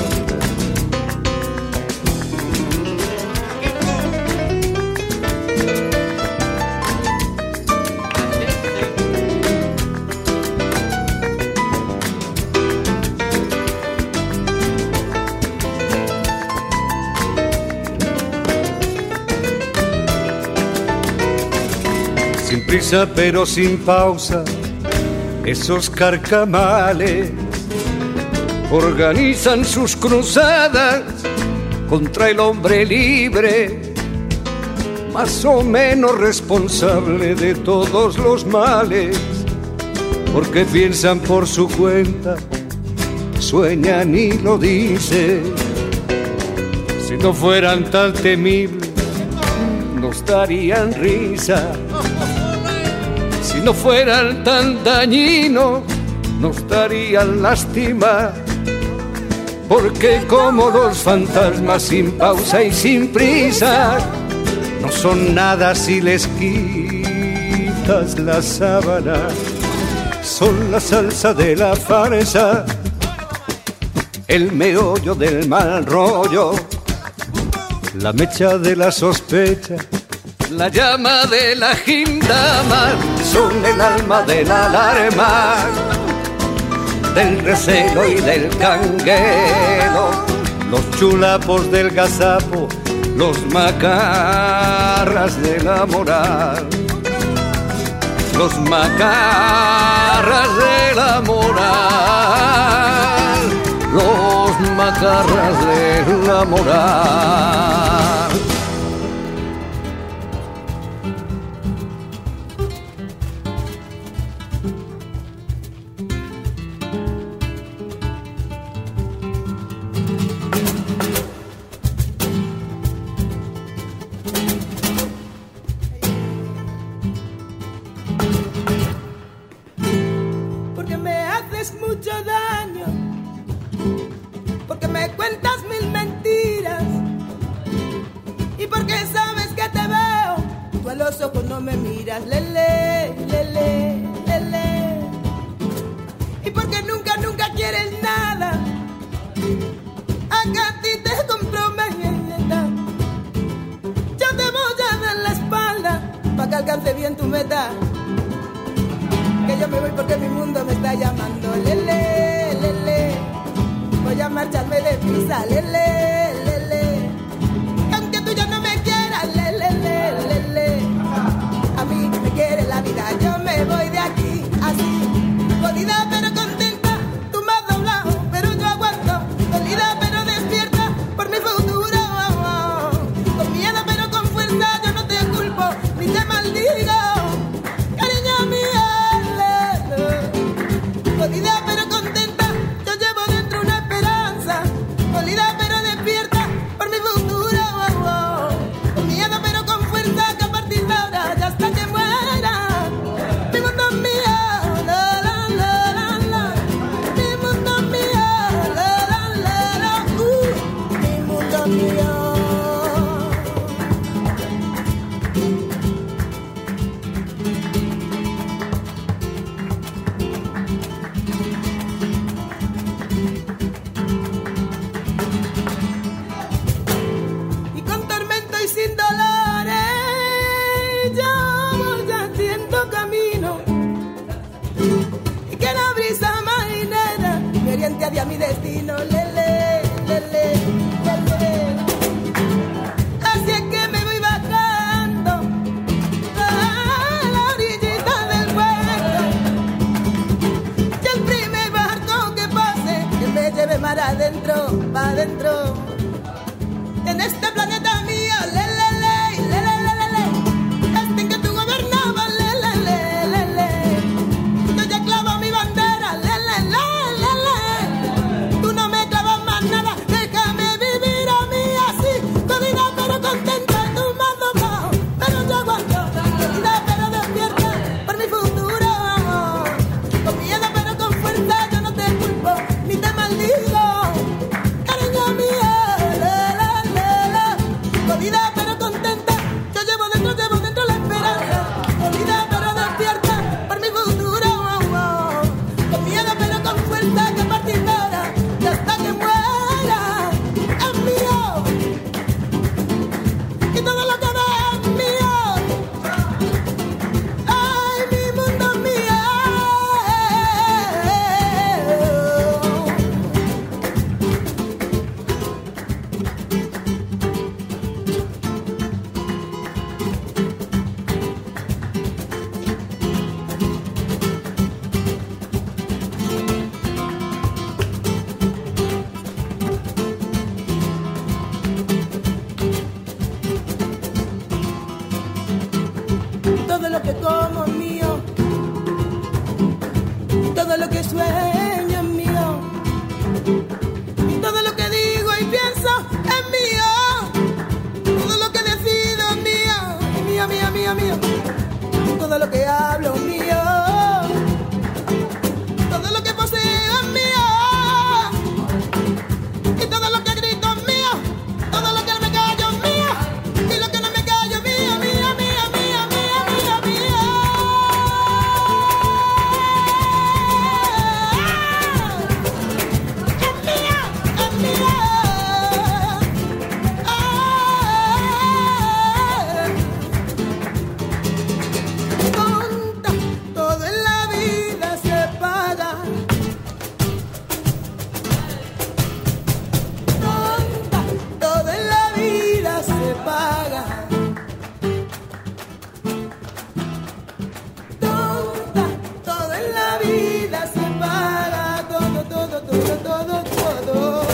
Sin prisa pero sin pausa, esos carcamales organizan sus cruzadas contra el hombre libre, más o menos responsable de todos los males, porque piensan por su cuenta, sueñan y lo dicen. Si no fueran tan temibles, nos darían risa. Si no fueran tan dañinos, nos darían lástima. Porque como los fantasmas sin pausa y sin prisa, no son nada si les quitas la sábana. Son la salsa de la farsa, el meollo del mal rollo, la mecha de la sospecha, la llama de la gindama. Son el alma de la alarma, del recelo y del canguelo, los chulapos del gazapo, los macarras de la moral, los macarras de la moral, los macarras de la moral. No me miras, lele, lele, lele. Y porque nunca, nunca quieres nada, acá a ti te comprometa. Yo te voy a dar la espalda para que alcance bien tu meta. Que yo me voy porque mi mundo me está llamando, lele, lele. Voy a marcharme de prisa, lele, lele. Que aunque tú ya no me quieras, lele, lele, lele. A mí me quiere la vida, yo me voy de aquí así, jodida pero contenta. Tú me has doblado, pero yo aguanto, dolida pero despierta por mi futuro. Con miedo pero con fuerza, yo no te culpo ni te maldigo, cariño mío. Jodida pero contenta, yo llevo dentro una esperanza, dolida pero despierta por mi futuro. Con miedo pero con fuerza, que a partir de ahora ya hasta que muera, mi mundo es mío, la la la la la. Mi mundo es mío, la la la la, uh, mi mundo es mío. Y con tormento y sin dolores, yo voy haciendo camino, y que la brisa marinera me oriente hacia mi destino, lele, lele, lele. que como mío, todo lo que sueño es mío, y todo lo que digo y pienso es mío, todo lo que decido es mío, mío, mío, mío, mío, todo lo que hablo es mío, todo lo que poseo es mío, y todo lo que grito es mío, todo lo que me callo es mío, y lo que no me callo es mío, mío, mío, mío, mío, mío, mío. Es mío, es mío. Tonta, todo en la vida se paga. Tonta, todo en la vida se paga. Tonta, todo en la vida se paga. Todo, todo, todo, todo, todo.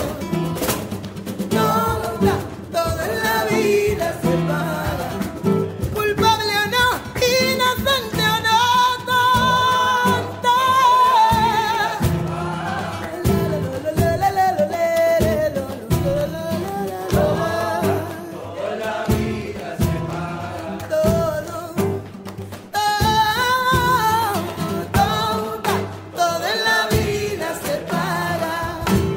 Tonta, todo en la vida se paga. Culpable o no, inocente o no, tonta. Tonta, todo en la vida se paga.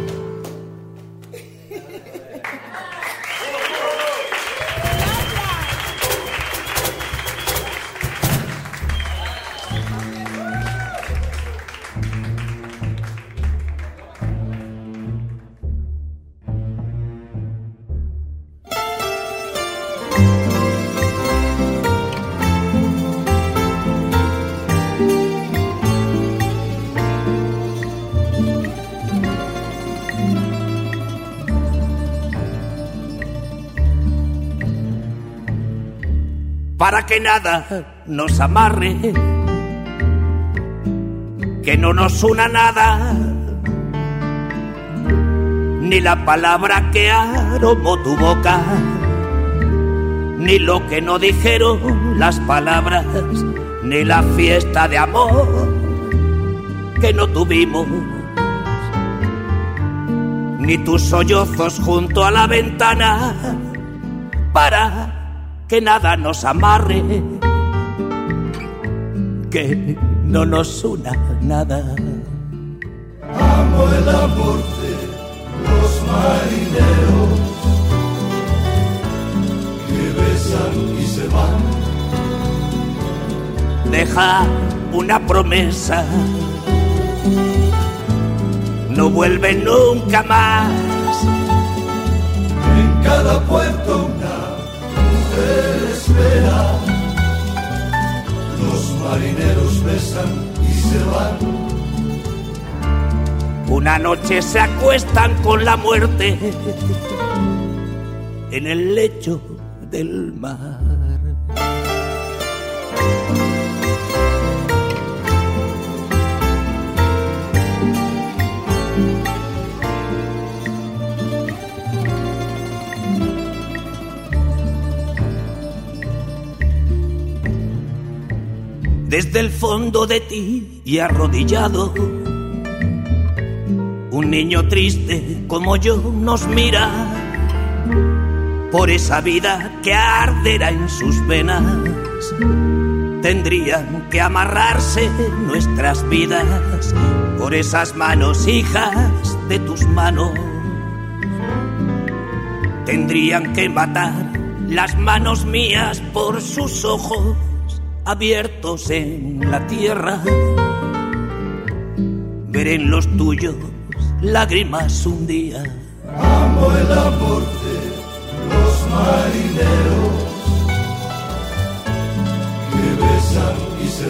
Para que nada nos amarre, que no nos una nada, ni la palabra que aromó tu boca, ni lo que no dijeron las palabras, ni la fiesta de amor que no tuvimos, ni tus sollozos junto a la ventana, para que nada nos amarre, que no nos una nada. Amo el amor de los marineros que besan y se van. Deja una promesa, no vuelve nunca más. En cada puerto una mujer espera, los marineros besan y se van. Una noche se acuestan con la muerte en el lecho del mar. Desde el fondo de ti y arrodillado, un niño triste como yo nos mira, por esa vida que arderá en sus venas. Tendrían que amarrarse nuestras vidas por esas manos, hijas de tus manos. Tendrían que matar las manos mías por sus ojos abiertos en la tierra. Ver en los tuyos lágrimas un día. Amo el amor de los marineros que besan y se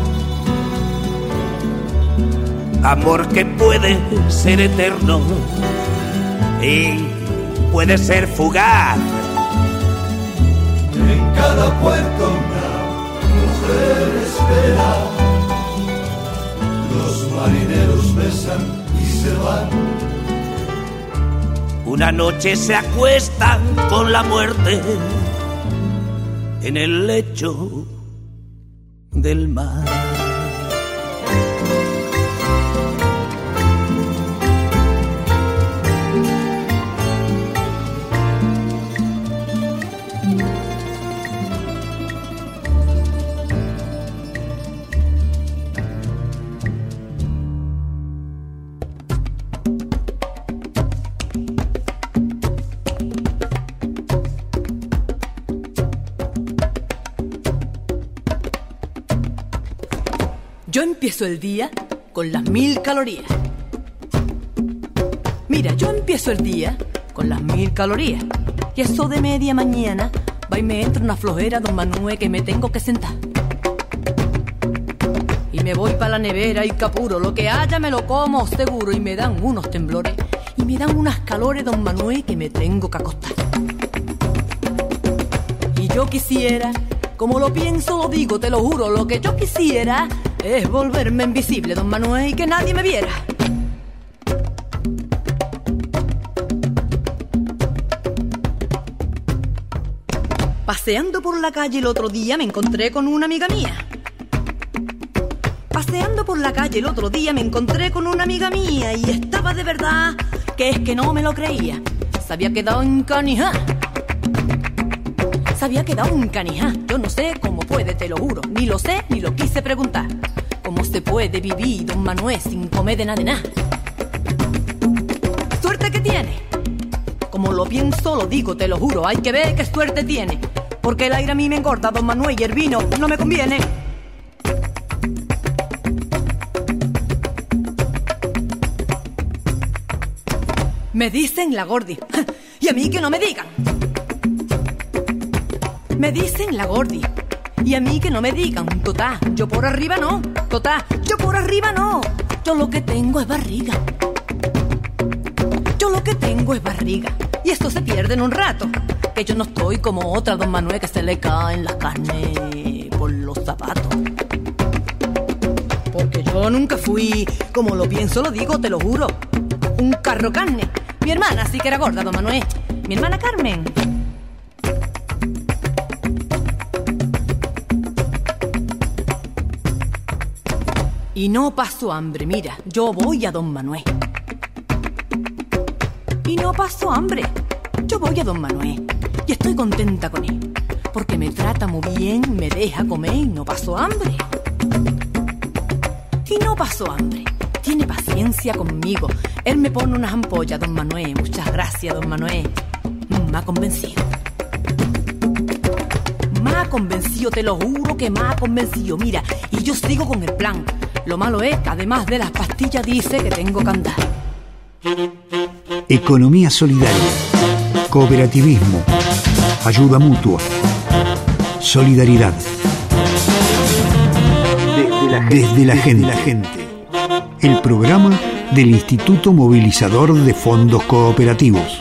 van. Amor que puede ser eterno y puede ser fugaz. En cada puerto una mujer espera, los marineros besan y se van. Una noche se acuestan con la muerte en el lecho del mar. Yo empiezo el día con las mil calorías. Mira, yo empiezo el día con las mil calorías. Y eso de media mañana va y me entra una flojera, don Manuel, que me tengo que sentar. Y me voy para la nevera y capuro lo que haya me lo como seguro. Y me dan unos temblores y me dan unas calores, don Manuel, que me tengo que acostar. Y yo quisiera, como lo pienso lo digo, te lo juro, lo que yo quisiera es volverme invisible, don Manuel, y que nadie me viera. Paseando por la calle el otro día me encontré con una amiga mía. Paseando por la calle el otro día me encontré con una amiga mía y estaba de verdad que es que no me lo creía. Se había quedado en canija. Se había quedado en canija. Yo no sé cómo puede, te lo juro. Ni lo sé ni lo quise preguntar. ¿Cómo se puede vivir, don Manuel, sin comer de nada de nada? ¿Suerte que tiene? Como lo pienso, lo digo, te lo juro. Hay que ver qué suerte tiene. Porque el aire a mí me engorda, don Manuel, y el vino no me conviene. Me dicen la gordi. Y a mí que no me digan. Me dicen la gordi. Y a mí que no me digan, totá, yo por arriba no, totá, yo por arriba no. Yo lo que tengo es barriga. Yo lo que tengo es barriga. Y esto se pierde en un rato. Que yo no estoy como otra, don Manuel, que se le caen las carnes por los zapatos. Porque yo nunca fui, como lo pienso, lo digo, te lo juro, un carro carne. Mi hermana sí que era gorda, don Manuel. Mi hermana Carmen. Y no paso hambre, mira, yo voy a don Manuel. Y no paso hambre, yo voy a don Manuel. Y estoy contenta con él, porque me trata muy bien, me deja comer y no paso hambre. Y no paso hambre, tiene paciencia conmigo. Él me pone unas ampollas, don Manuel. Muchas gracias, don Manuel. Me ha convencido. Me ha convencido, te lo juro que me ha convencido. Mira, y yo sigo con el plan. Lo malo es que además de las pastillas dice que tengo que andar. Economía solidaria, cooperativismo, ayuda mutua, solidaridad. Desde la gente. Desde la gente. La gente. El programa del Instituto Movilizador de Fondos Cooperativos.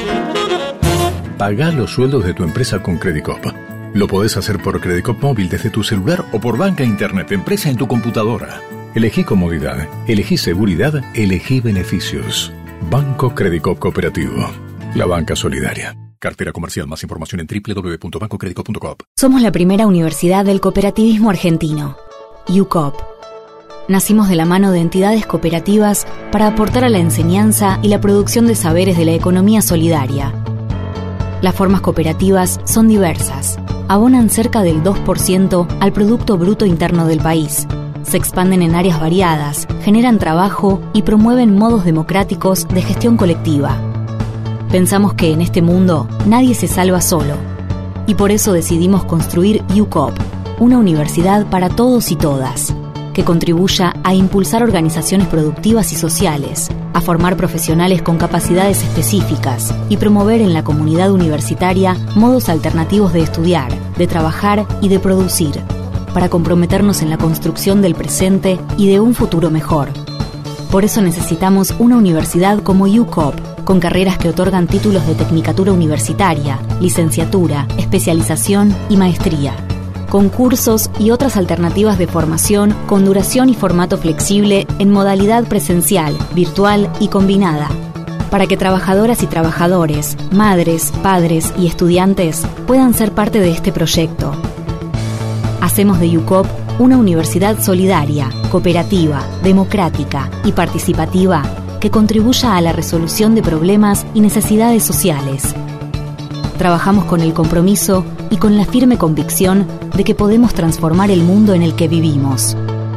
Pagá los sueldos de tu empresa con Credicop. Lo podés hacer por Credicop móvil desde tu celular o por banca internet empresa en tu computadora. Elegí comodidad, elegí seguridad, elegí beneficios. Banco Credicop Cooperativo. La banca solidaria. Cartera comercial. Más información en doble u doble u doble u punto banco credicop punto com. Somos la primera universidad del cooperativismo argentino. U C O P. Nacimos de la mano de entidades cooperativas para aportar a la enseñanza y la producción de saberes de la economía solidaria. Las formas cooperativas son diversas. Abonan cerca del dos por ciento al Producto Bruto Interno del país. Se expanden en áreas variadas, generan trabajo y promueven modos democráticos de gestión colectiva. Pensamos que en este mundo nadie se salva solo. Y por eso decidimos construir U C O P, una universidad para todos y todas, que contribuya a impulsar organizaciones productivas y sociales, a formar profesionales con capacidades específicas y promover en la comunidad universitaria modos alternativos de estudiar, de trabajar y de producir, para comprometernos en la construcción del presente y de un futuro mejor. Por eso necesitamos una universidad como U C O P, con carreras que otorgan títulos de tecnicatura universitaria, licenciatura, especialización y maestría, con cursos y otras alternativas de formación con duración y formato flexible en modalidad presencial, virtual y combinada, para que trabajadoras y trabajadores, madres, padres y estudiantes puedan ser parte de este proyecto. Hacemos de U C O P Una universidad solidaria, cooperativa, democrática y participativa que contribuya a la resolución de problemas y necesidades sociales. Trabajamos con el compromiso y con la firme convicción de que podemos transformar el mundo en el que vivimos.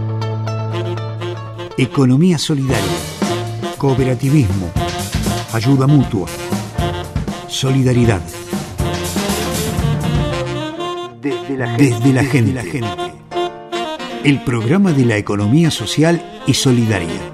Economía solidaria, cooperativismo, ayuda mutua, solidaridad. Desde la gente. Desde la gente. Desde la gente. El programa de la economía social y solidaria.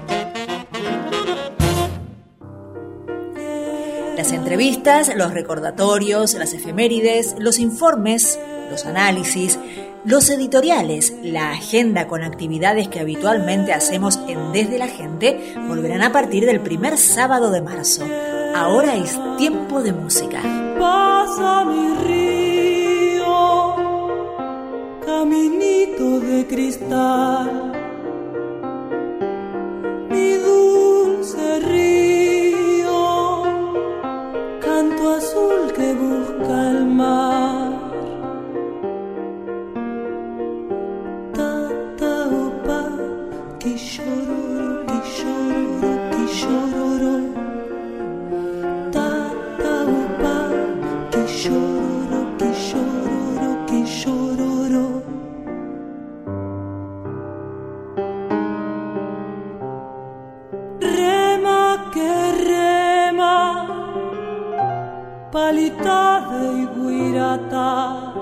Las entrevistas, los recordatorios, las efemérides, los informes, los análisis, los editoriales, la agenda con actividades que habitualmente hacemos en Desde la Gente volverán a partir del primer sábado de marzo. Ahora es tiempo de música. Pasa mi río, caminito de cristal, mi dulce río, canto azul que busca el mar. Tata opa, quishororo, quishororo, quishororo. Tata opa, quishororo, quishororo, quishororo. Rema que rema, palita de Iguirata,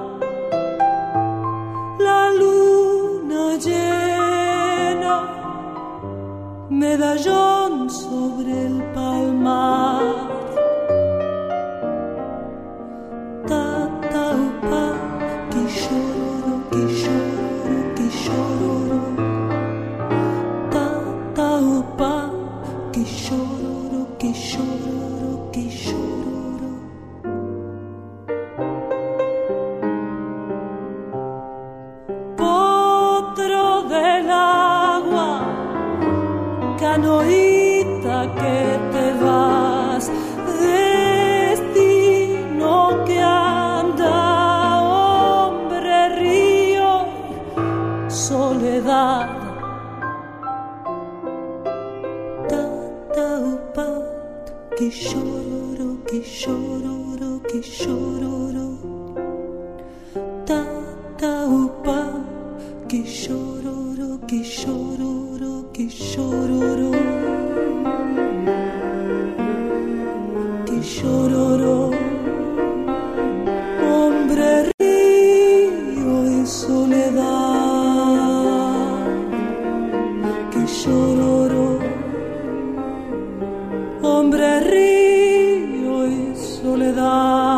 la luna llena, medallón sobre el palmar. Tata upa, quishororo, quishororo, quishororo. Tata upa, quishororo, quishororo, quishororo. Potro del agua, canoita que te vas, destino que anda, hombre río, soledad. Quishororo, quishororo, quishororo. Tata upa, quishororo, quishororo, quishororo. Quishororo, hombre río y soledad. Quishororo, hombre río y soledad.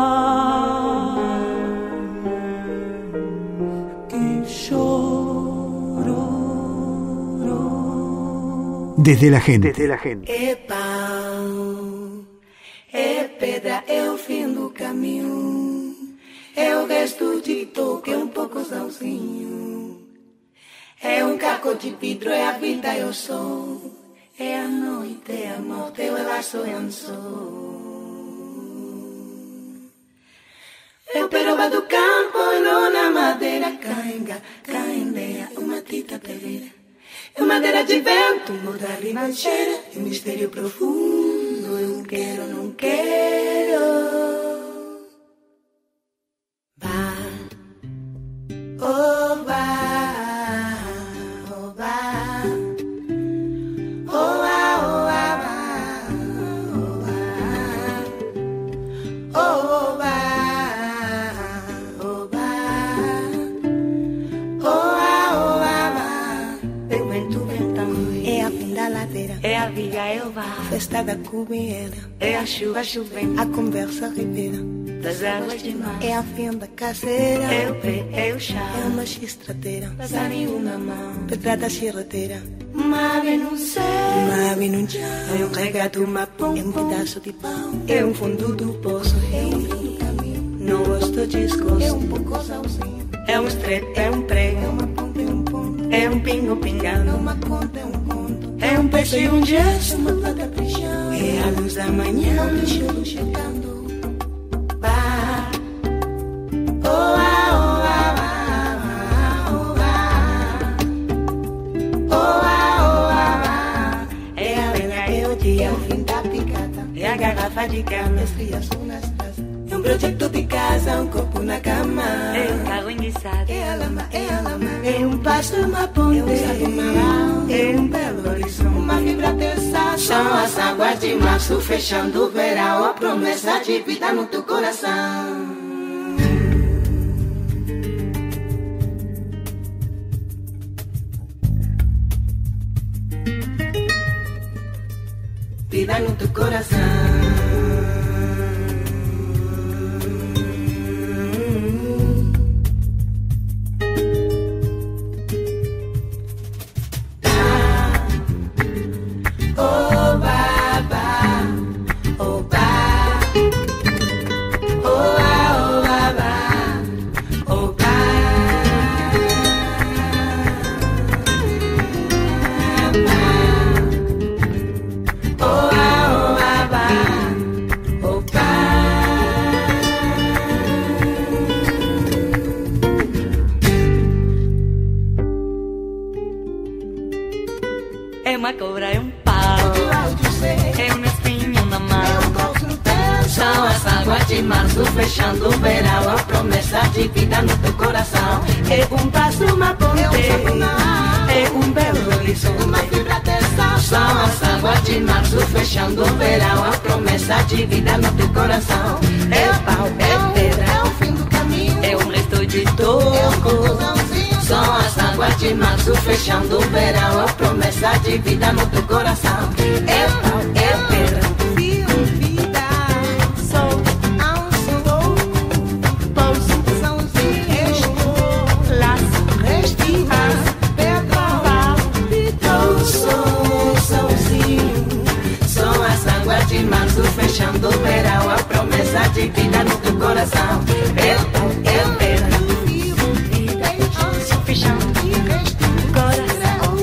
Desde la gente. Desde la gente. É pão, é pedra, é o fim do caminho, é o resto de toque, é um pouco sozinho, é um caco de vidro, é a vida, é o sol. É a noite, é a morte, é o laço, é um sol. É o peroba do campo, é na madeira, cainga, caindeia, uma tita pereira. É madeira de vento, muda a ribanceira, é um mistério profundo, eu quero, não quero. Vá, oh vá, oh vá. É a viga, é o bar, festa da comida, é a chuva chovendo, a conversa ribeira das águas de mar, é a fenda caseira, é o pé, é o chá, é uma estradeira, passarinho na mão, pedrada chirradeira, mave no céu, mave no chão, é um regado mapão, é um pedaço de pão, é um fundo do poço, é um fim do caminho, não gosto de desgosto, é um pouco sozinho, é um estreito, é um prego, é uma ponta, é um ponto, é um pingo pingando, é uma conta, é um conto. É um peixe e um gesto, uma planta brilhando. É a luz da manhã, o choro chegando. Bah, oh, ah, oh, ah, ah, oh, ah. roupa de cama. As crias unas das. É um projeto de casa, um copo na cama. É um carro enguiçado. É a lama, é a lama. É um pasto, uma ponte. É um sapo marão. É um belo horizonte. Uma fibra terça. São as águas de março fechando o verão. A promessa de vida no teu coração. Vida no teu coração. É uma cobra, é um pau, é um espinho na mão. São as águas de março fechando o verão. A promessa de vida no teu coração. É um passo, uma ponte. É um belo horizonte. Uma fibra terça. São as águas de março fechando o verão. A promessa de vida no teu coração. É o pau, é pedra. É o fim do caminho. É um resto de toco. É um conclusãozinho. São as águas de março fechando o verão. A promessa de vida no teu coração. É o pau, é pedra. Fio, vida. Sou, não sou. Pouso, sãozinho. Laço, respiras. Pedra, sou, sãozinho. São as águas de março fechando o verão. A promessa de vida no teu coração. É o pau, é pedra. Fechando coração,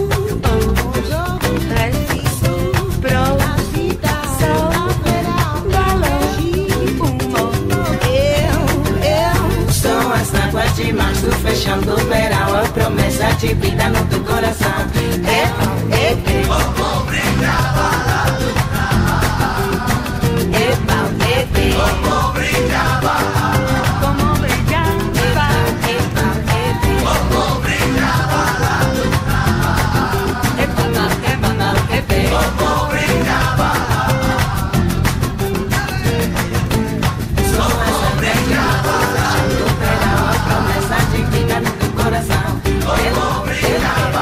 são as águas de março fechando o verão. A promessa de vida no teu coração. É, é, é. Como brillaba la luna. É, é, é. Como brillaba. como brillaba. É, é, é. Como brillaba la luna. É, banal, é banal, é, é. Como brillaba. São as águas de março fechando o verão. A promessa de vida no teu coração. Como brillaba.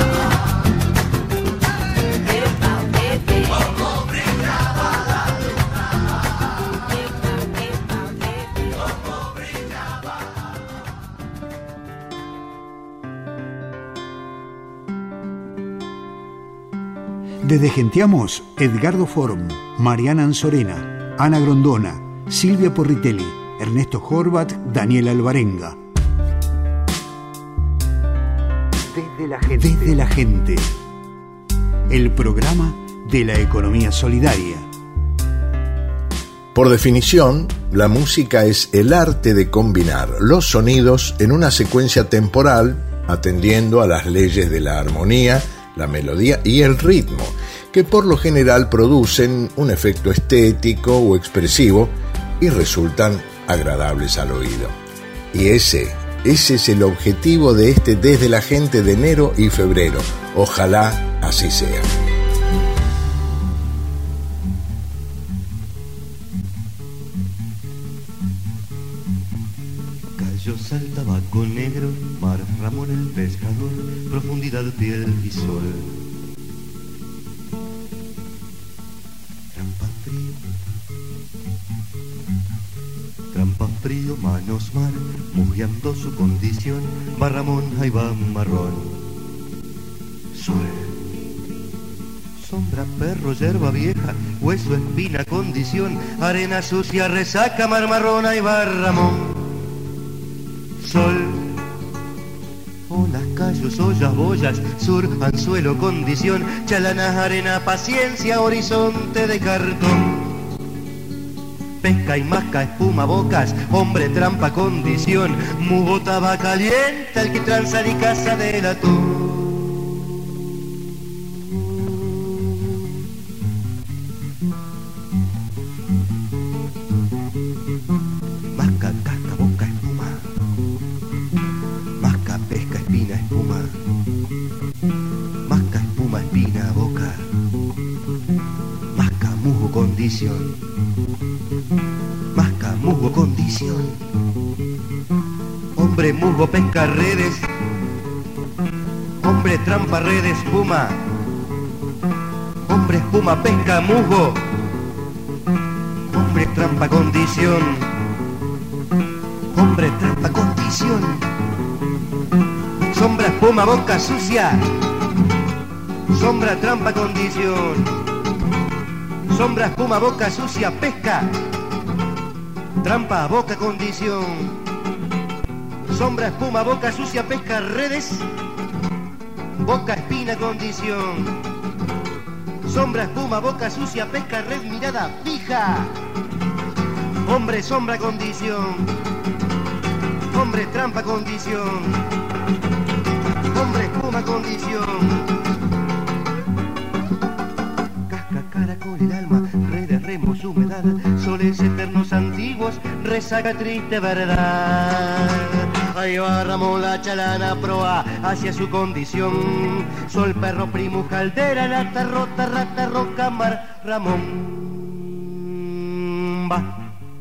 Desde Genteamos, Edgardo Form, Mariana Anzorena, Ana Grondona, Silvia Porritelli, Ernesto Horvat, Daniel Alvarenga. Desde la gente. Desde la gente. El programa de la economía solidaria. Por definición, la música es el arte de combinar los sonidos en una secuencia temporal, atendiendo a las leyes de la armonía, la melodía y el ritmo, que por lo general producen un efecto estético o expresivo y resultan agradables al oído. Y ese, ese es el objetivo de este Desde la Gente de enero y febrero. Ojalá así sea. Callosa el tabaco negro, mar Ramón el pescador, profundidad, piel y sol. Trampa frío, trampa frío, manos mar, mujeando su condición, va Ramón, ahí va marrón. Sol, sombra, perro, yerba vieja, hueso, espina, condición, arena sucia, resaca, mar marrón, ahí va Ramón. Sol, olas, callos, ollas, boyas, sur, anzuelo, condición, chalanas, arena, paciencia, horizonte de cartón. Pesca y masca, espuma, bocas, hombre, trampa, condición, mugota, va caliente, alquitrán, sal y casa del atún. condición. Masca, musgo, condición. Hombre, musgo, pesca, redes. Hombre, trampa, redes, espuma. Hombre, espuma, pesca, musgo. Hombre, trampa, condición. Hombre, trampa, condición. Sombra, espuma, boca sucia. Sombra, trampa, condición. Sombra, espuma, boca sucia, pesca. Trampa, boca, condición. Sombra, espuma, boca sucia, pesca, redes. Boca, espina, condición. Sombra, espuma, boca sucia, pesca, red, mirada fija. Hombre, sombra, condición. Hombre, trampa, condición. Hombre, espuma, condición. Casca, caracol, el alma, redes, remos, humedad, soles eternos antiguos, resaca triste verdad. Ahí va Ramón la chalana proa hacia su condición. Sol, perro, primo, caldera, lata, rota, rata, roca, mar, Ramón. Va.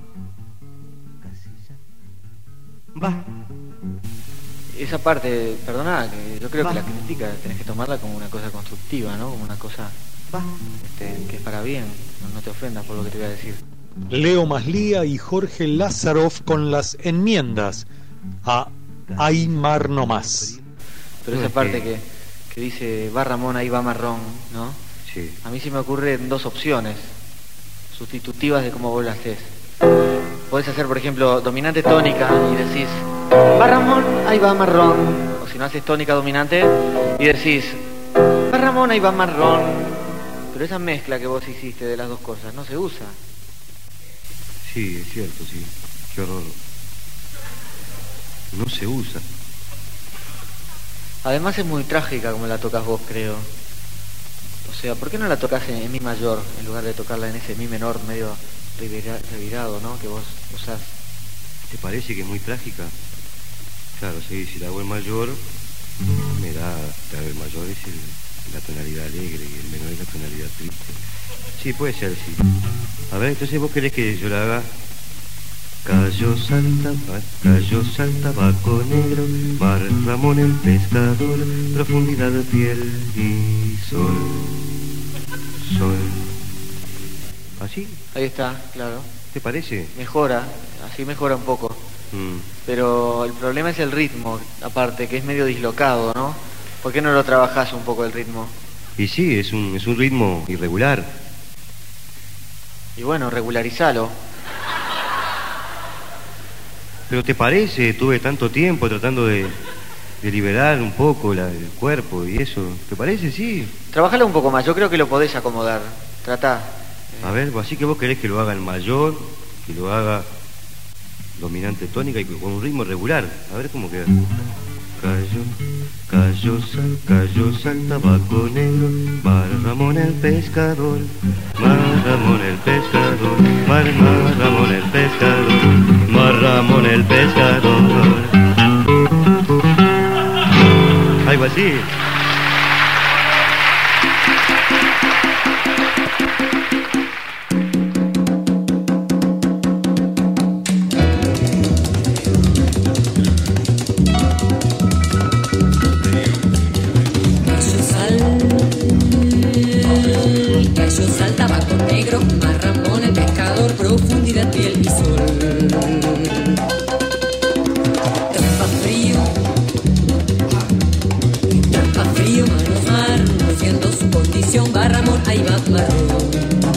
Va. Esa parte, perdona, que yo creo Va. que la crítica tenés que tomarla como una cosa constructiva, ¿no? Como una cosa este, que es para bien, no, no te ofendas por lo que te voy a decir. Leo Maslía y Jorge Lázaroff con las enmiendas a Aymar no más. Pero esa parte que, que dice va Ramón, ahí va Marrón, ¿no? Sí. A mí se me ocurren dos opciones sustitutivas de cómo vos la haces. Podés hacer, por ejemplo, dominante tónica y decís va Ramón, ahí va Marrón. O si no haces tónica dominante y decís va Ramón, ahí va Marrón. Pero esa mezcla que vos hiciste de las dos cosas no se usa. Sí, es cierto, sí. Qué horror. No se usa. Además es muy trágica como la tocas vos, creo. O sea, ¿por qué no la tocas en, en mi mayor en lugar de tocarla en ese mi menor medio revira, revirado, ¿no? Que vos usás. ¿Te parece que es muy trágica? Claro, sí, si la hago en mayor, me da... Claro, el mayor es el, la tonalidad alegre y el menor es la tonalidad triste. Sí, puede ser, sí. A ver, entonces vos querés que yo la haga... Cayó Salta, cayó Salta, Baco Negro, Mar Ramón el pescador, profundidad de piel y sol, sol. ¿Así? Ahí está, claro. ¿Te parece? Mejora, así mejora un poco. Mm. Pero el problema es el ritmo, aparte, que es medio dislocado, ¿no? ¿Por qué no lo trabajás un poco el ritmo? Y sí, es un, es un ritmo irregular. Y bueno, regularizalo. ¿Pero te parece? Tuve tanto tiempo tratando de, de liberar un poco la, el cuerpo y eso. ¿Te parece? Sí. Trabajalo un poco más, yo creo que lo podés acomodar. Tratá. A ver, así que vos querés que lo haga en mayor, que lo haga dominante tónica y con un ritmo regular. A ver cómo queda. Cayó, cayó, sal, cayó, salta, Baco Negro, Mar Ramón el pescador, Mar Ramón el pescador, Mar, Mar Ramón el pescador, Mar Ramón el pescador. Algo así. Profundidad, piel y sol. Trampa frío, trampa frío, mano mar, luciendo su condición. Va Ramón, ahí va Marrón.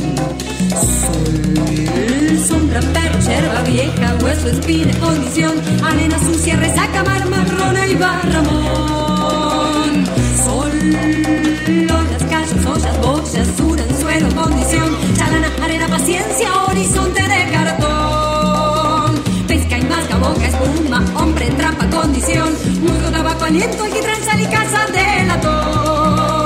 Sol, sombra, perro, yerba vieja, hueso, espina, condición. Arena sucia, resaca, mar, marrón, ahí va Ramón. Sol, olas, callos, ollas, boyas, suran, suero, condición. Chalana, arena, paciencia, horizonte de cartón. Pesca y masca, boca, espuma, hombre, trampa, condición. Musgo, tabaco, aliento, alquitrán, sal y casa de latón.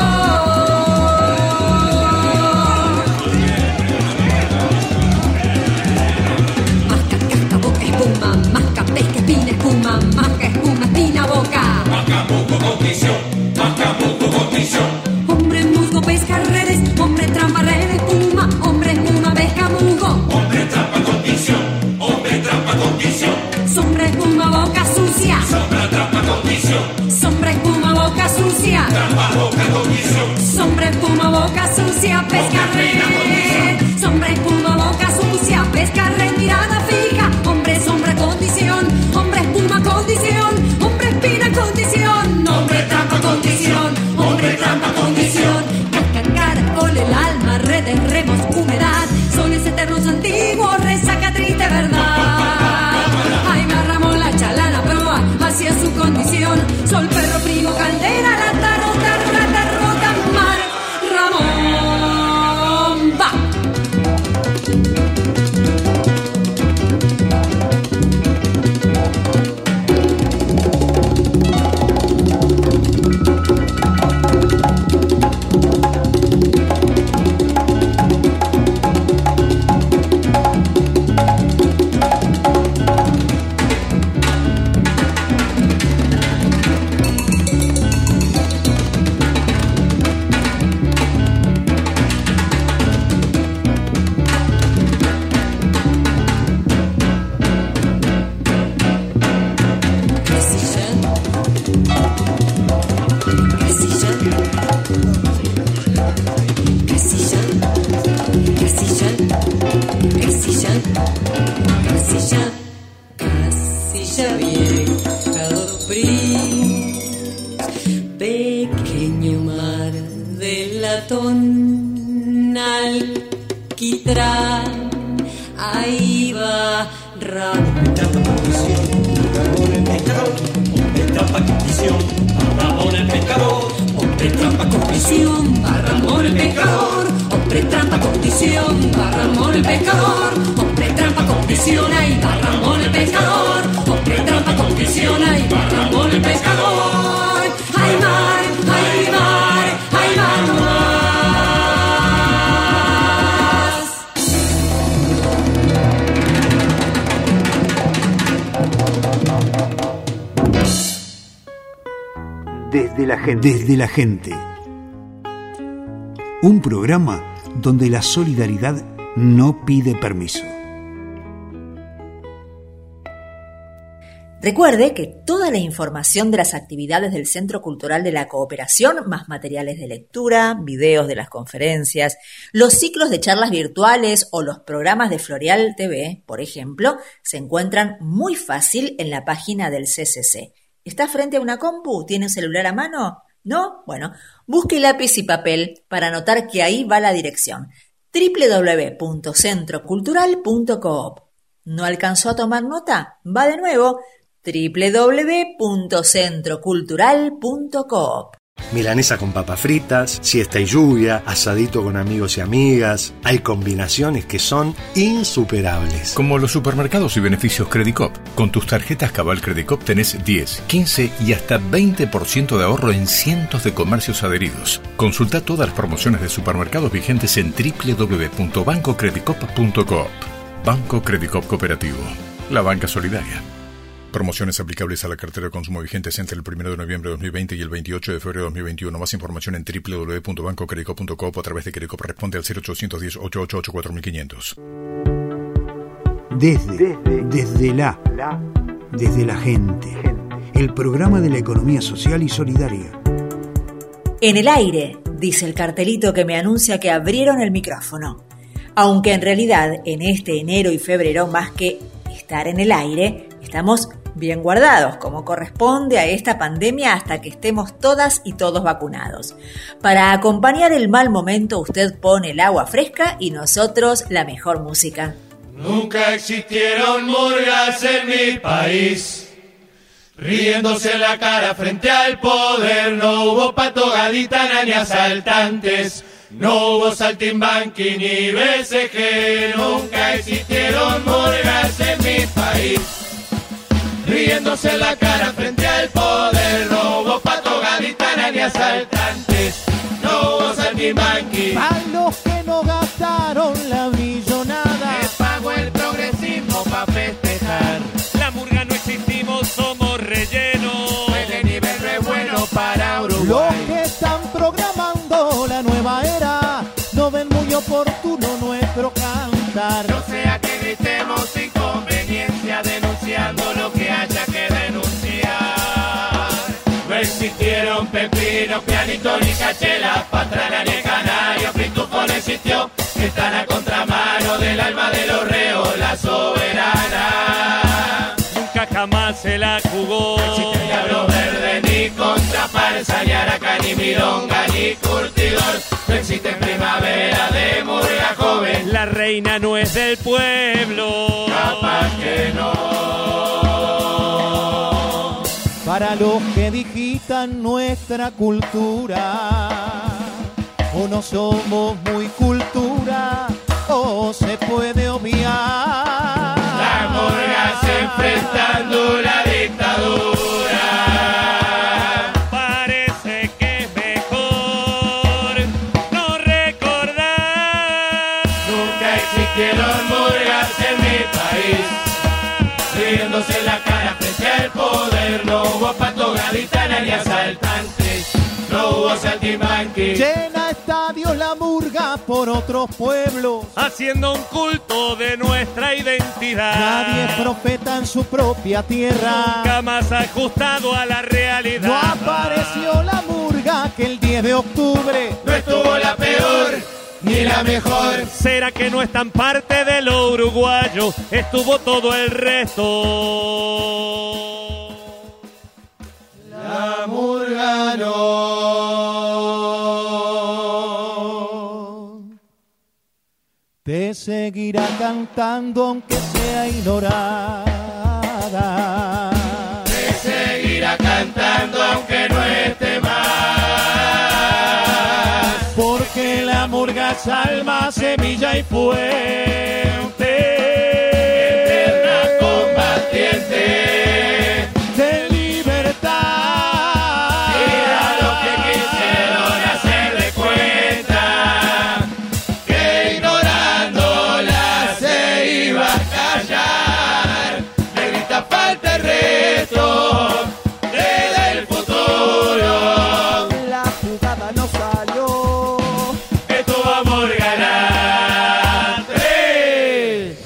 Masca, casca, boca, espuma, masca, pesca, espina, espuma, masca, espuma, espina, boca. Masca, musgo, condición, masca, musgo, condición. Hombre, musgo, pesca, redes, hombre, trampa, red, espuma, hombre, espuma. Villa Vieja do Pris, pequeño mar de latón alquitrán, ahí va Ramón. Ramón el pescador, hombre trampa con visión, Ramón el pescador, hombre trampa con visión, Ramón el pescador, hombre trampa con visión, Ramón el pescador, hombre trampa con visión, ahí va Ramón el pescador, hombre trampa con visión, ahí va Ramón el pescador, ay mar, ay mar, ay mar, mar. Desde la gente. Desde la gente. Un programa donde la solidaridad no pide permiso. Recuerde que toda la información de las actividades del Centro Cultural de la Cooperación, más materiales de lectura, videos de las conferencias, los ciclos de charlas virtuales o los programas de Florial T V, por ejemplo, se encuentran muy fácil en la página del C C C. ¿Está frente a una compu? ¿Tiene un celular a mano? ¿No? Bueno, busque lápiz y papel para anotar que ahí va la dirección: doble u doble u doble u punto centro cultural punto coop. ¿No alcanzó a tomar nota? Va de nuevo: doble u doble u doble u punto centro cultural punto coop. Milanesa con papas fritas, siesta y lluvia, asadito con amigos y amigas. Hay combinaciones que son insuperables. Como los supermercados y beneficios Credicop. Con tus tarjetas Cabal Credicop tenés diez, quince y hasta veinte por ciento de ahorro en cientos de comercios adheridos. Consulta todas las promociones de supermercados vigentes en doble u doble u doble u punto banco credicop punto coop. Banco Credicop Cooperativo. La banca solidaria. Promociones aplicables a la cartera de consumo vigentes entre el primero de noviembre de dos mil veinte y el veintiocho de febrero de dos mil veintiuno. Más información en doble u doble u doble u punto banco credicop punto coop o a través de Credicop. Responde al cero ochocientos diez, ochocientos ochenta y ocho, cuatro mil quinientos. Desde, desde la, desde la gente. El programa de la economía social y solidaria. En el aire, dice el cartelito que me anuncia que abrieron el micrófono. Aunque en realidad en este enero y febrero, más que estar en el aire, estamos bien guardados, como corresponde a esta pandemia, hasta que estemos todas y todos vacunados. Para acompañar el mal momento, usted pone el agua fresca y nosotros la mejor música. Nunca existieron murgas en mi país, riéndose la cara frente al poder. No hubo pato, gaditana ni asaltantes, no hubo saltimbanqui ni B C G. Nunca existieron murgas en mi país, riéndose la cara frente al poder. No hubo pato, gaditana ni asaltantes, no hubo saltimbanqui. A los que no gastaron la millonada, les pagó el progresismo pa' festejar. La murga no existimos, somos relleno. El nivel re bueno para Uruguay. Los que están programando la nueva era no ven muy oportuno nuestro cantar. No sea que gritemos sin conveniencia, denunciando lo que haya que denunciar. No existieron pepinos, pianitos ni cachelas, patrana ni canario, pitufo no existió. Están a contramano del alma de los reos, la soberana. Nunca jamás se la jugó. No existe diablo verde, ni contraparsa, ni araca, ni milonga, ni curtidor. No existe primavera de murga joven. La reina no es del pueblo. Capaz que no. Para los que digitan nuestra cultura, o no somos muy cultura, o se puede obviar. Las murgas enfrentando la dictadura. Parece que es mejor no recordar. Nunca existieron murgas en mi país, riéndose la cara frente al poder. No hubo pato, gaditana ni asaltantes, no hubo saltimbanqui. Llena estadios la murga por otros pueblos, haciendo un culto de nuestra identidad. Nadie es profeta en su propia tierra, nunca más ajustado a la realidad. No apareció la murga que el diez de octubre no estuvo la peor, ni la mejor. ¿Será que no es tan parte de lo uruguayo? Estuvo todo el resto. La murga no. Te seguirá cantando aunque sea ignorada. Te seguirá cantando aunque no esté más. Porque la murga es alma, semilla y fuente. Eterna combatiente. Desde el futuro la jugada no salió. Esto vamos a ganar tres.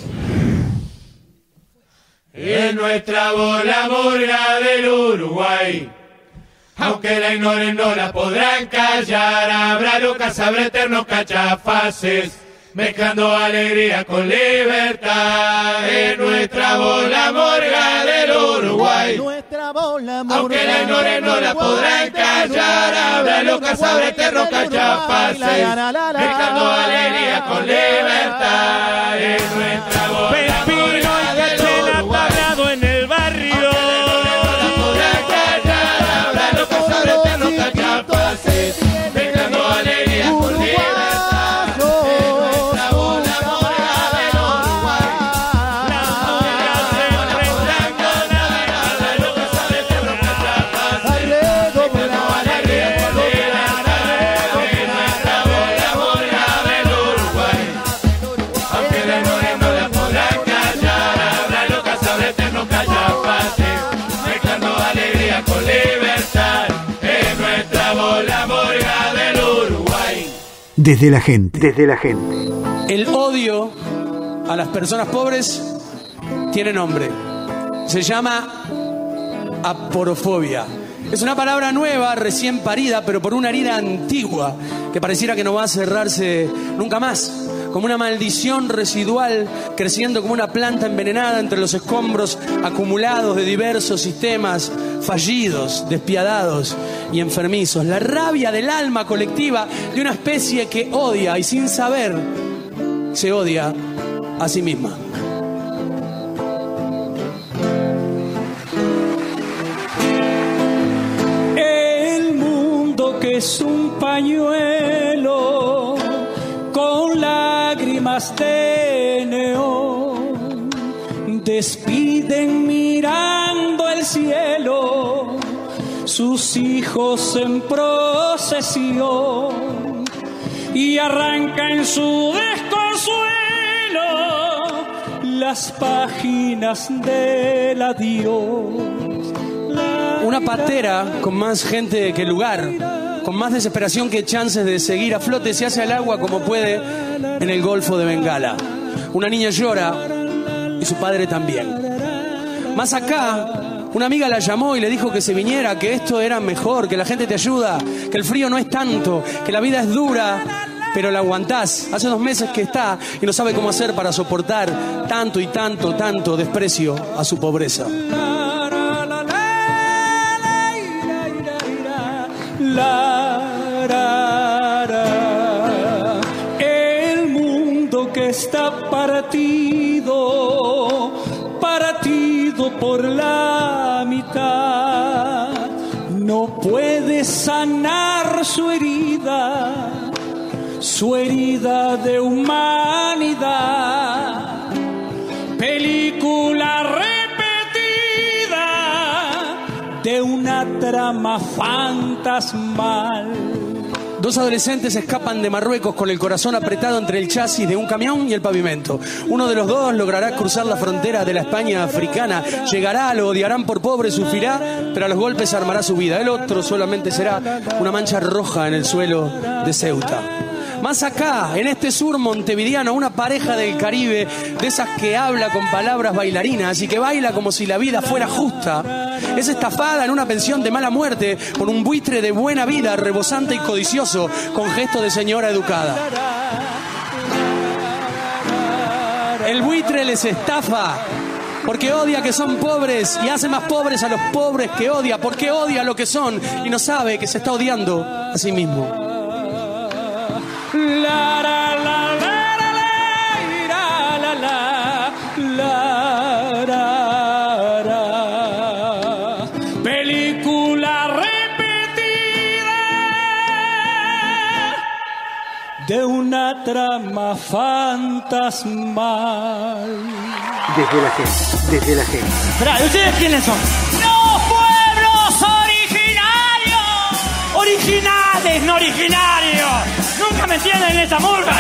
En nuestra bola murga del Uruguay, aunque la ignoren no la podrán callar. Habrá locas, habrá eternos cachafaces, mezclando alegría con libertad. En nuestra bola morga del Uruguay, nuestra bola morga, aunque la ignoren no la podrán callar. Habrá locas, habrá eternos cachafaces, mezclando alegría con libertad. En nuestra bola Pepino morga y del Cachela Uruguay, parado en el barrio. aunque la ignoren no la podrán callar. Habrá locas, habrá eternos cachafaces, mezclando alegría con libertad. Desde la gente, desde la gente. El odio a las personas pobres tiene nombre. Se llama aporofobia. Es una palabra nueva, recién parida, pero por una herida antigua que pareciera que no va a cerrarse nunca más. Como una maldición residual creciendo como una planta envenenada entre los escombros acumulados de diversos sistemas fallidos, despiadados y enfermizos. La rabia del alma colectiva de una especie que odia y sin saber se odia a sí misma. El mundo que es un pañuelo con lágrimas de neón, despiden mirando el cielo sus hijos en procesión y arranca en su desconsuelo las páginas del adiós. Una patera con más gente que lugar, con más desesperación que chances de seguir a flote, se hace al agua como puede en el Golfo de Bengala. Una niña llora y su padre también. Más acá, una amiga la llamó y le dijo que se viniera, que esto era mejor, que la gente te ayuda, que el frío no es tanto, que la vida es dura, pero la aguantás. Hace dos meses que está y no sabe cómo hacer para soportar tanto y tanto, tanto desprecio a su pobreza. La, ra, ra. El mundo que está partido, partido por la mitad, no puede sanar su herida, su herida de humanidad. Película de una trama fantasmal. Dos adolescentes escapan de Marruecos con el corazón apretado entre el chasis de un camión y el pavimento. Uno de los dos logrará cruzar la frontera de la España africana. Llegará, lo odiarán por pobre, sufrirá, pero a los golpes armará su vida. El otro solamente será una mancha roja en el suelo de Ceuta. Más acá, en este sur montevideano, una pareja del Caribe, de esas que habla con palabras bailarinas y que baila como si la vida fuera justa, es estafada en una pensión de mala muerte por un buitre de buena vida, rebosante y codicioso, con gesto de señora educada. buitre les estafa porque odia que son pobres y hace más pobres a los pobres que odia, porque odia lo que son y no sabe que se está odiando a sí mismo. La, la, la, la, la, la, la, la, la, la. Película repetida de una trama fantasmal. Desde la gente, desde la gente. Esperá, ¿ustedes quiénes son? ¡Los pueblos originarios! Originales, no originarios. Nunca me entienden en esta murga.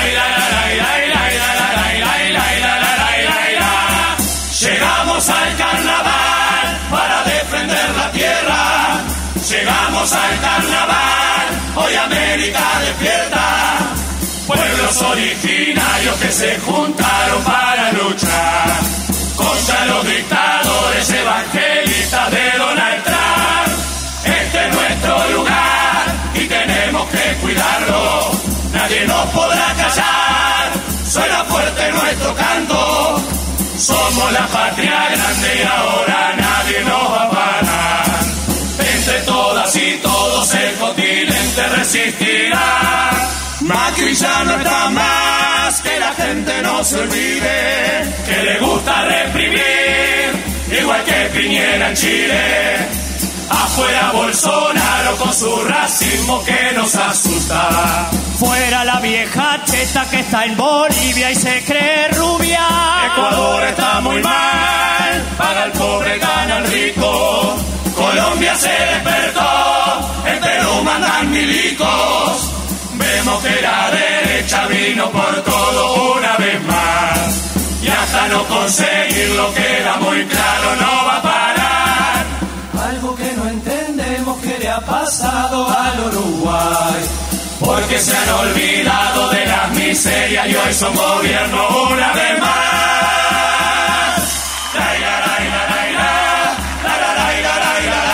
Llegamos al carnaval para defender la tierra. Llegamos al carnaval, hoy América despierta. Pueblos originarios que se juntaron para luchar contra los dictadores evangelistas de Donald Trump. Este es nuestro lugar y tenemos que cuidarlo. Nadie nos podrá callar, suena fuerte nuestro canto. Somos la patria grande y ahora nadie nos va a parar. Entre todas y todos el continente resistirá. Macri ya no está más, que la gente no se olvide, que le gusta reprimir, igual que Piñera en Chile. Afuera Bolsonaro con su racismo que nos asusta. Fuera la vieja cheta que está en Bolivia y se cree rubia. Ecuador está muy mal, paga el pobre, gana el rico. Colombia se despertó, en Perú mandan milicos. Vemos que la derecha vino por todo una vez más. Y hasta no conseguirlo queda muy claro, no va a parar. Algo que no entendemos que le ha pasado al Uruguay. Porque se han olvidado de las miserias y hoy son gobierno una vez más. La, la, la, la, la, la, la, la, la, la, la, la.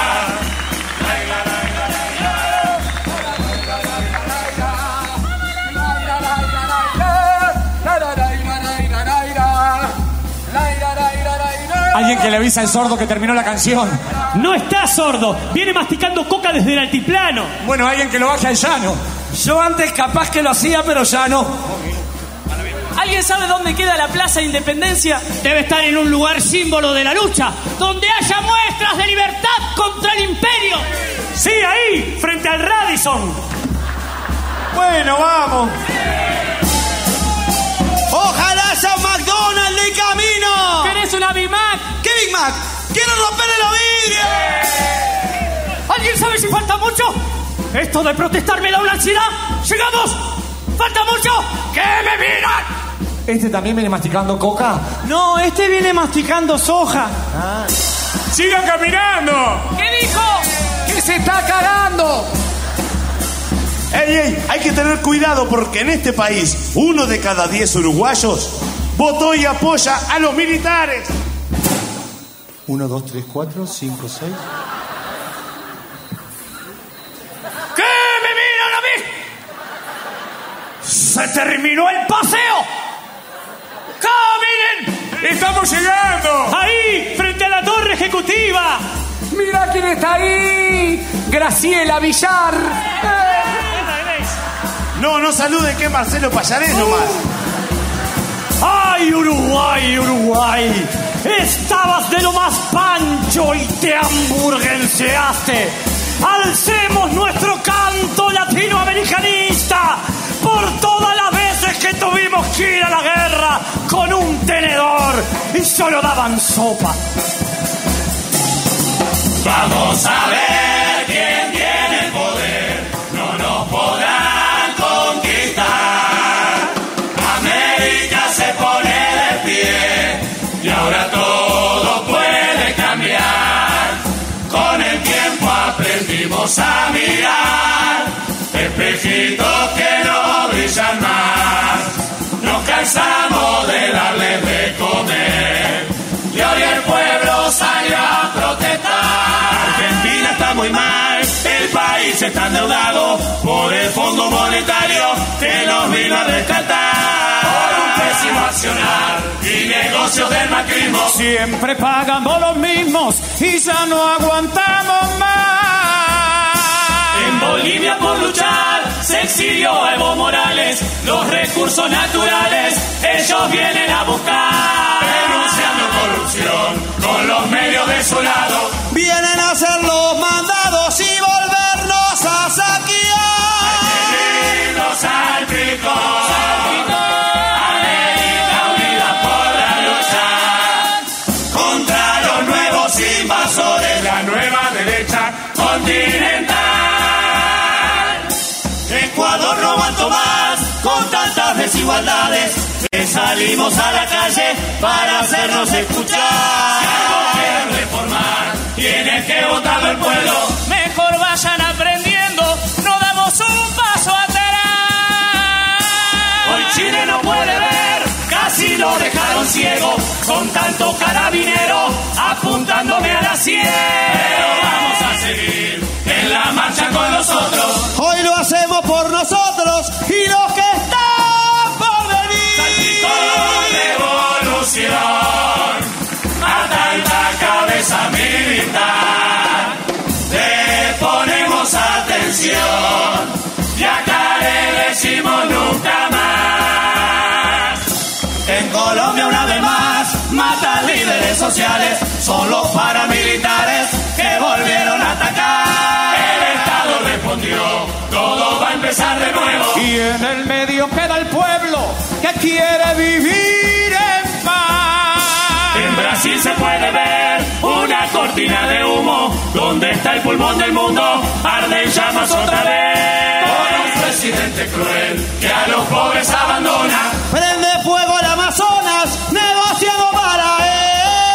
Alguien que le avisa al sordo que terminó la canción. No está sordo, viene masticando coca desde el altiplano. Bueno, alguien que lo baje al llano. Yo antes capaz que lo hacía, pero ya no. ¿Alguien sabe dónde queda la Plaza Independencia? Debe estar en un lugar símbolo de la lucha, donde haya muestras de libertad contra el imperio. Sí, ahí, frente al Radisson. Bueno, vamos. ¡Ojalá haya un McDonald's de camino! ¿Querés una Big Mac? ¿Qué Big Mac? ¡Quiero romperle los vidrios! ¿Alguien sabe si falta mucho? Esto de protestar me da una ansiedad. ¡Llegamos! ¡Falta mucho! ¡Que me miran! ¿Este también viene masticando coca? No, este viene masticando soja. Ah. ¡Sigan caminando! ¿Qué dijo? ¡Que se está cagando! ¡Ey, ey! Hay que tener cuidado porque en este país uno de cada diez uruguayos votó y apoya a los militares. Uno, dos, tres, cuatro, cinco, seis. ¿Qué me miran a mí? ¡Se terminó el paseo! ¡Caminen! ¡Estamos llegando! ¡Ahí! ¡Frente a la torre ejecutiva! ¡Mira quién está ahí! ¡Graciela Villar! No, no salude, que es Marcelo Payarés uh. nomás. ¡Ay, Uruguay, Uruguay! Estabas de lo más pancho y te hamburguenseaste. Alcemos nuestro canto latinoamericanista por todas las veces que tuvimos que ir a la guerra con un tenedor y solo daban sopa. Vamos a ver quién tiene el poder, no nos podrán conquistar. América se pone de pie y ahora todo puede cambiar. Con el tiempo aprendimos a mirar espejitos que no brillan más. Nos cansamos de darles de comer y hoy el pueblo salió a protestar. Argentina está muy mal, el país está endeudado por el Fondo Monetario que nos vino a rescatar. pésimo accionar y negocios del macrismo. Siempre pagamos los mismos y ya no aguantamos más. En Bolivia por luchar se exilió a Evo Morales. Los recursos naturales ellos vienen a buscar. Denunciando corrupción con los medios de su lado. Vienen a hacer los mandados y volvernos a saquear. Hay que irnos al pico. América unida podrá luchar contra los nuevos invasores. La nueva derecha continental. Ecuador no aguanto más con tantas desigualdades. Que salimos a la calle para hacernos escuchar. Si algo quieren reformar, tiene que votarlo el pueblo. Mejor vayan aprendiendo, no damos un paso atrás. Hoy Chile no puede ver, casi lo dejaron ciego. Con tanto carabinero apuntándome a la sien. Pero vamos a seguir en la marcha con nosotros. Hoy lo hacemos por nosotros y los que están por venir. Salpicón de evolución a tanta cabeza militar. Le ponemos atención y acá le decimos nunca más. En Colombia una vez más matan líderes sociales. Son los paramilitares que volvieron a atacar. El Estado respondió, todo va a empezar de nuevo. Y en el medio queda el pueblo que quiere vivir en paz. En Brasil se puede ver una cortina de humo. ¿Dónde está el pulmón del mundo? Arde en llamas otra vez. Con un presidente cruel que a los pobres abandona. Prende fuego el Amazonas, negociando para él.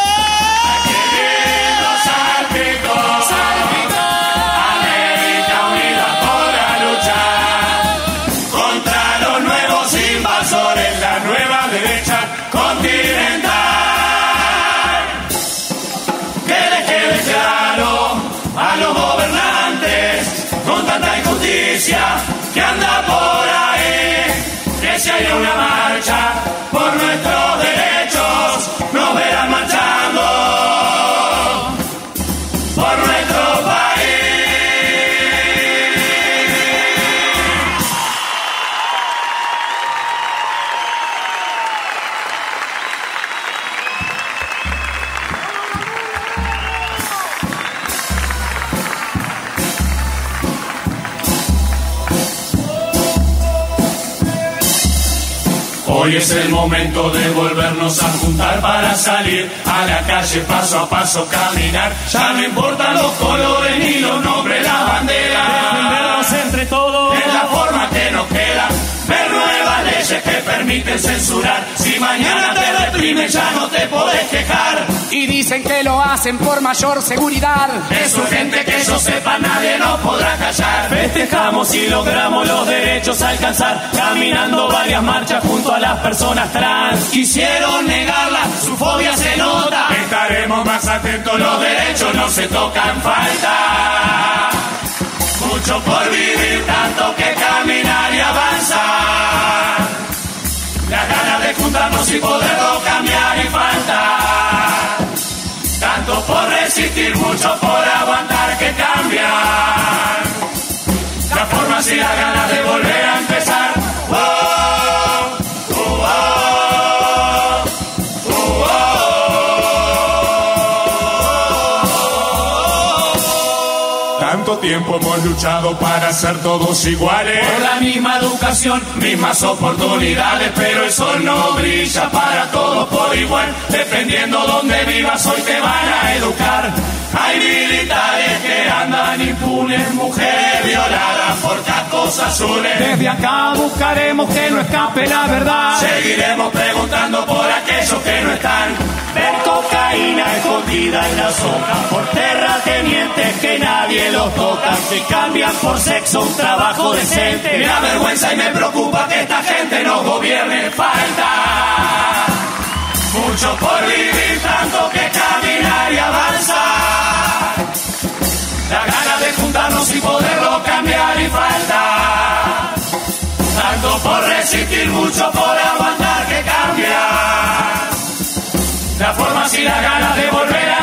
La nueva derecha continental. Que les quede claro a los gobernantes con tanta injusticia que anda por ahí, que si hay una marcha por nuestros derechos nos verán marchando por nuestro país. Hoy es el momento de volvernos a juntar para salir a la calle paso a paso caminar. Ya no importan los colores ni los nombres, la bandera. Defendernos entre todos es la forma que nos queda. Ver nuevas leyes que permiten censurar. Si mañana te deprime ya no te podés quejar. Y dicen que lo hacen por mayor seguridad. Es urgente que eso sepa, nadie nos podrá callar. Festejamos y logramos los derechos alcanzar. Caminando varias marchas junto a las personas trans. Quisieron negarla, su fobia se nota. Estaremos más atentos, los derechos no se tocan, falta mucho por vivir, tanto que caminar y avanzar. La ganas de juntarnos y poderlo cambiar y falta tanto por resistir, mucho por aguantar que cambiar. Las formas y las ganas de volver a empezar. Oh, oh, oh, oh, oh, oh. Tanto tiempo hemos luchado para ser todos iguales. Por la misma educación, mismas oportunidades, pero el sol no brilla para todos por igual. Dependiendo donde vivas, hoy te van a educar. Hay militares que andan impunes, mujeres violadas por cascos azules. Desde acá buscaremos que no escape la verdad. Seguiremos preguntando por aquellos que no están. Ver cocaína escondida en las hojas por terratenientes que nadie los toca, que cambian por sexo un trabajo decente. Me da vergüenza y me preocupa que esta gente nos gobierne. Falta mucho por vivir, tanto que caminar y avanzar. La gana de juntarnos y poderlo cambiar y falta tanto por resistir, mucho por aguantar que y las ganas de volver a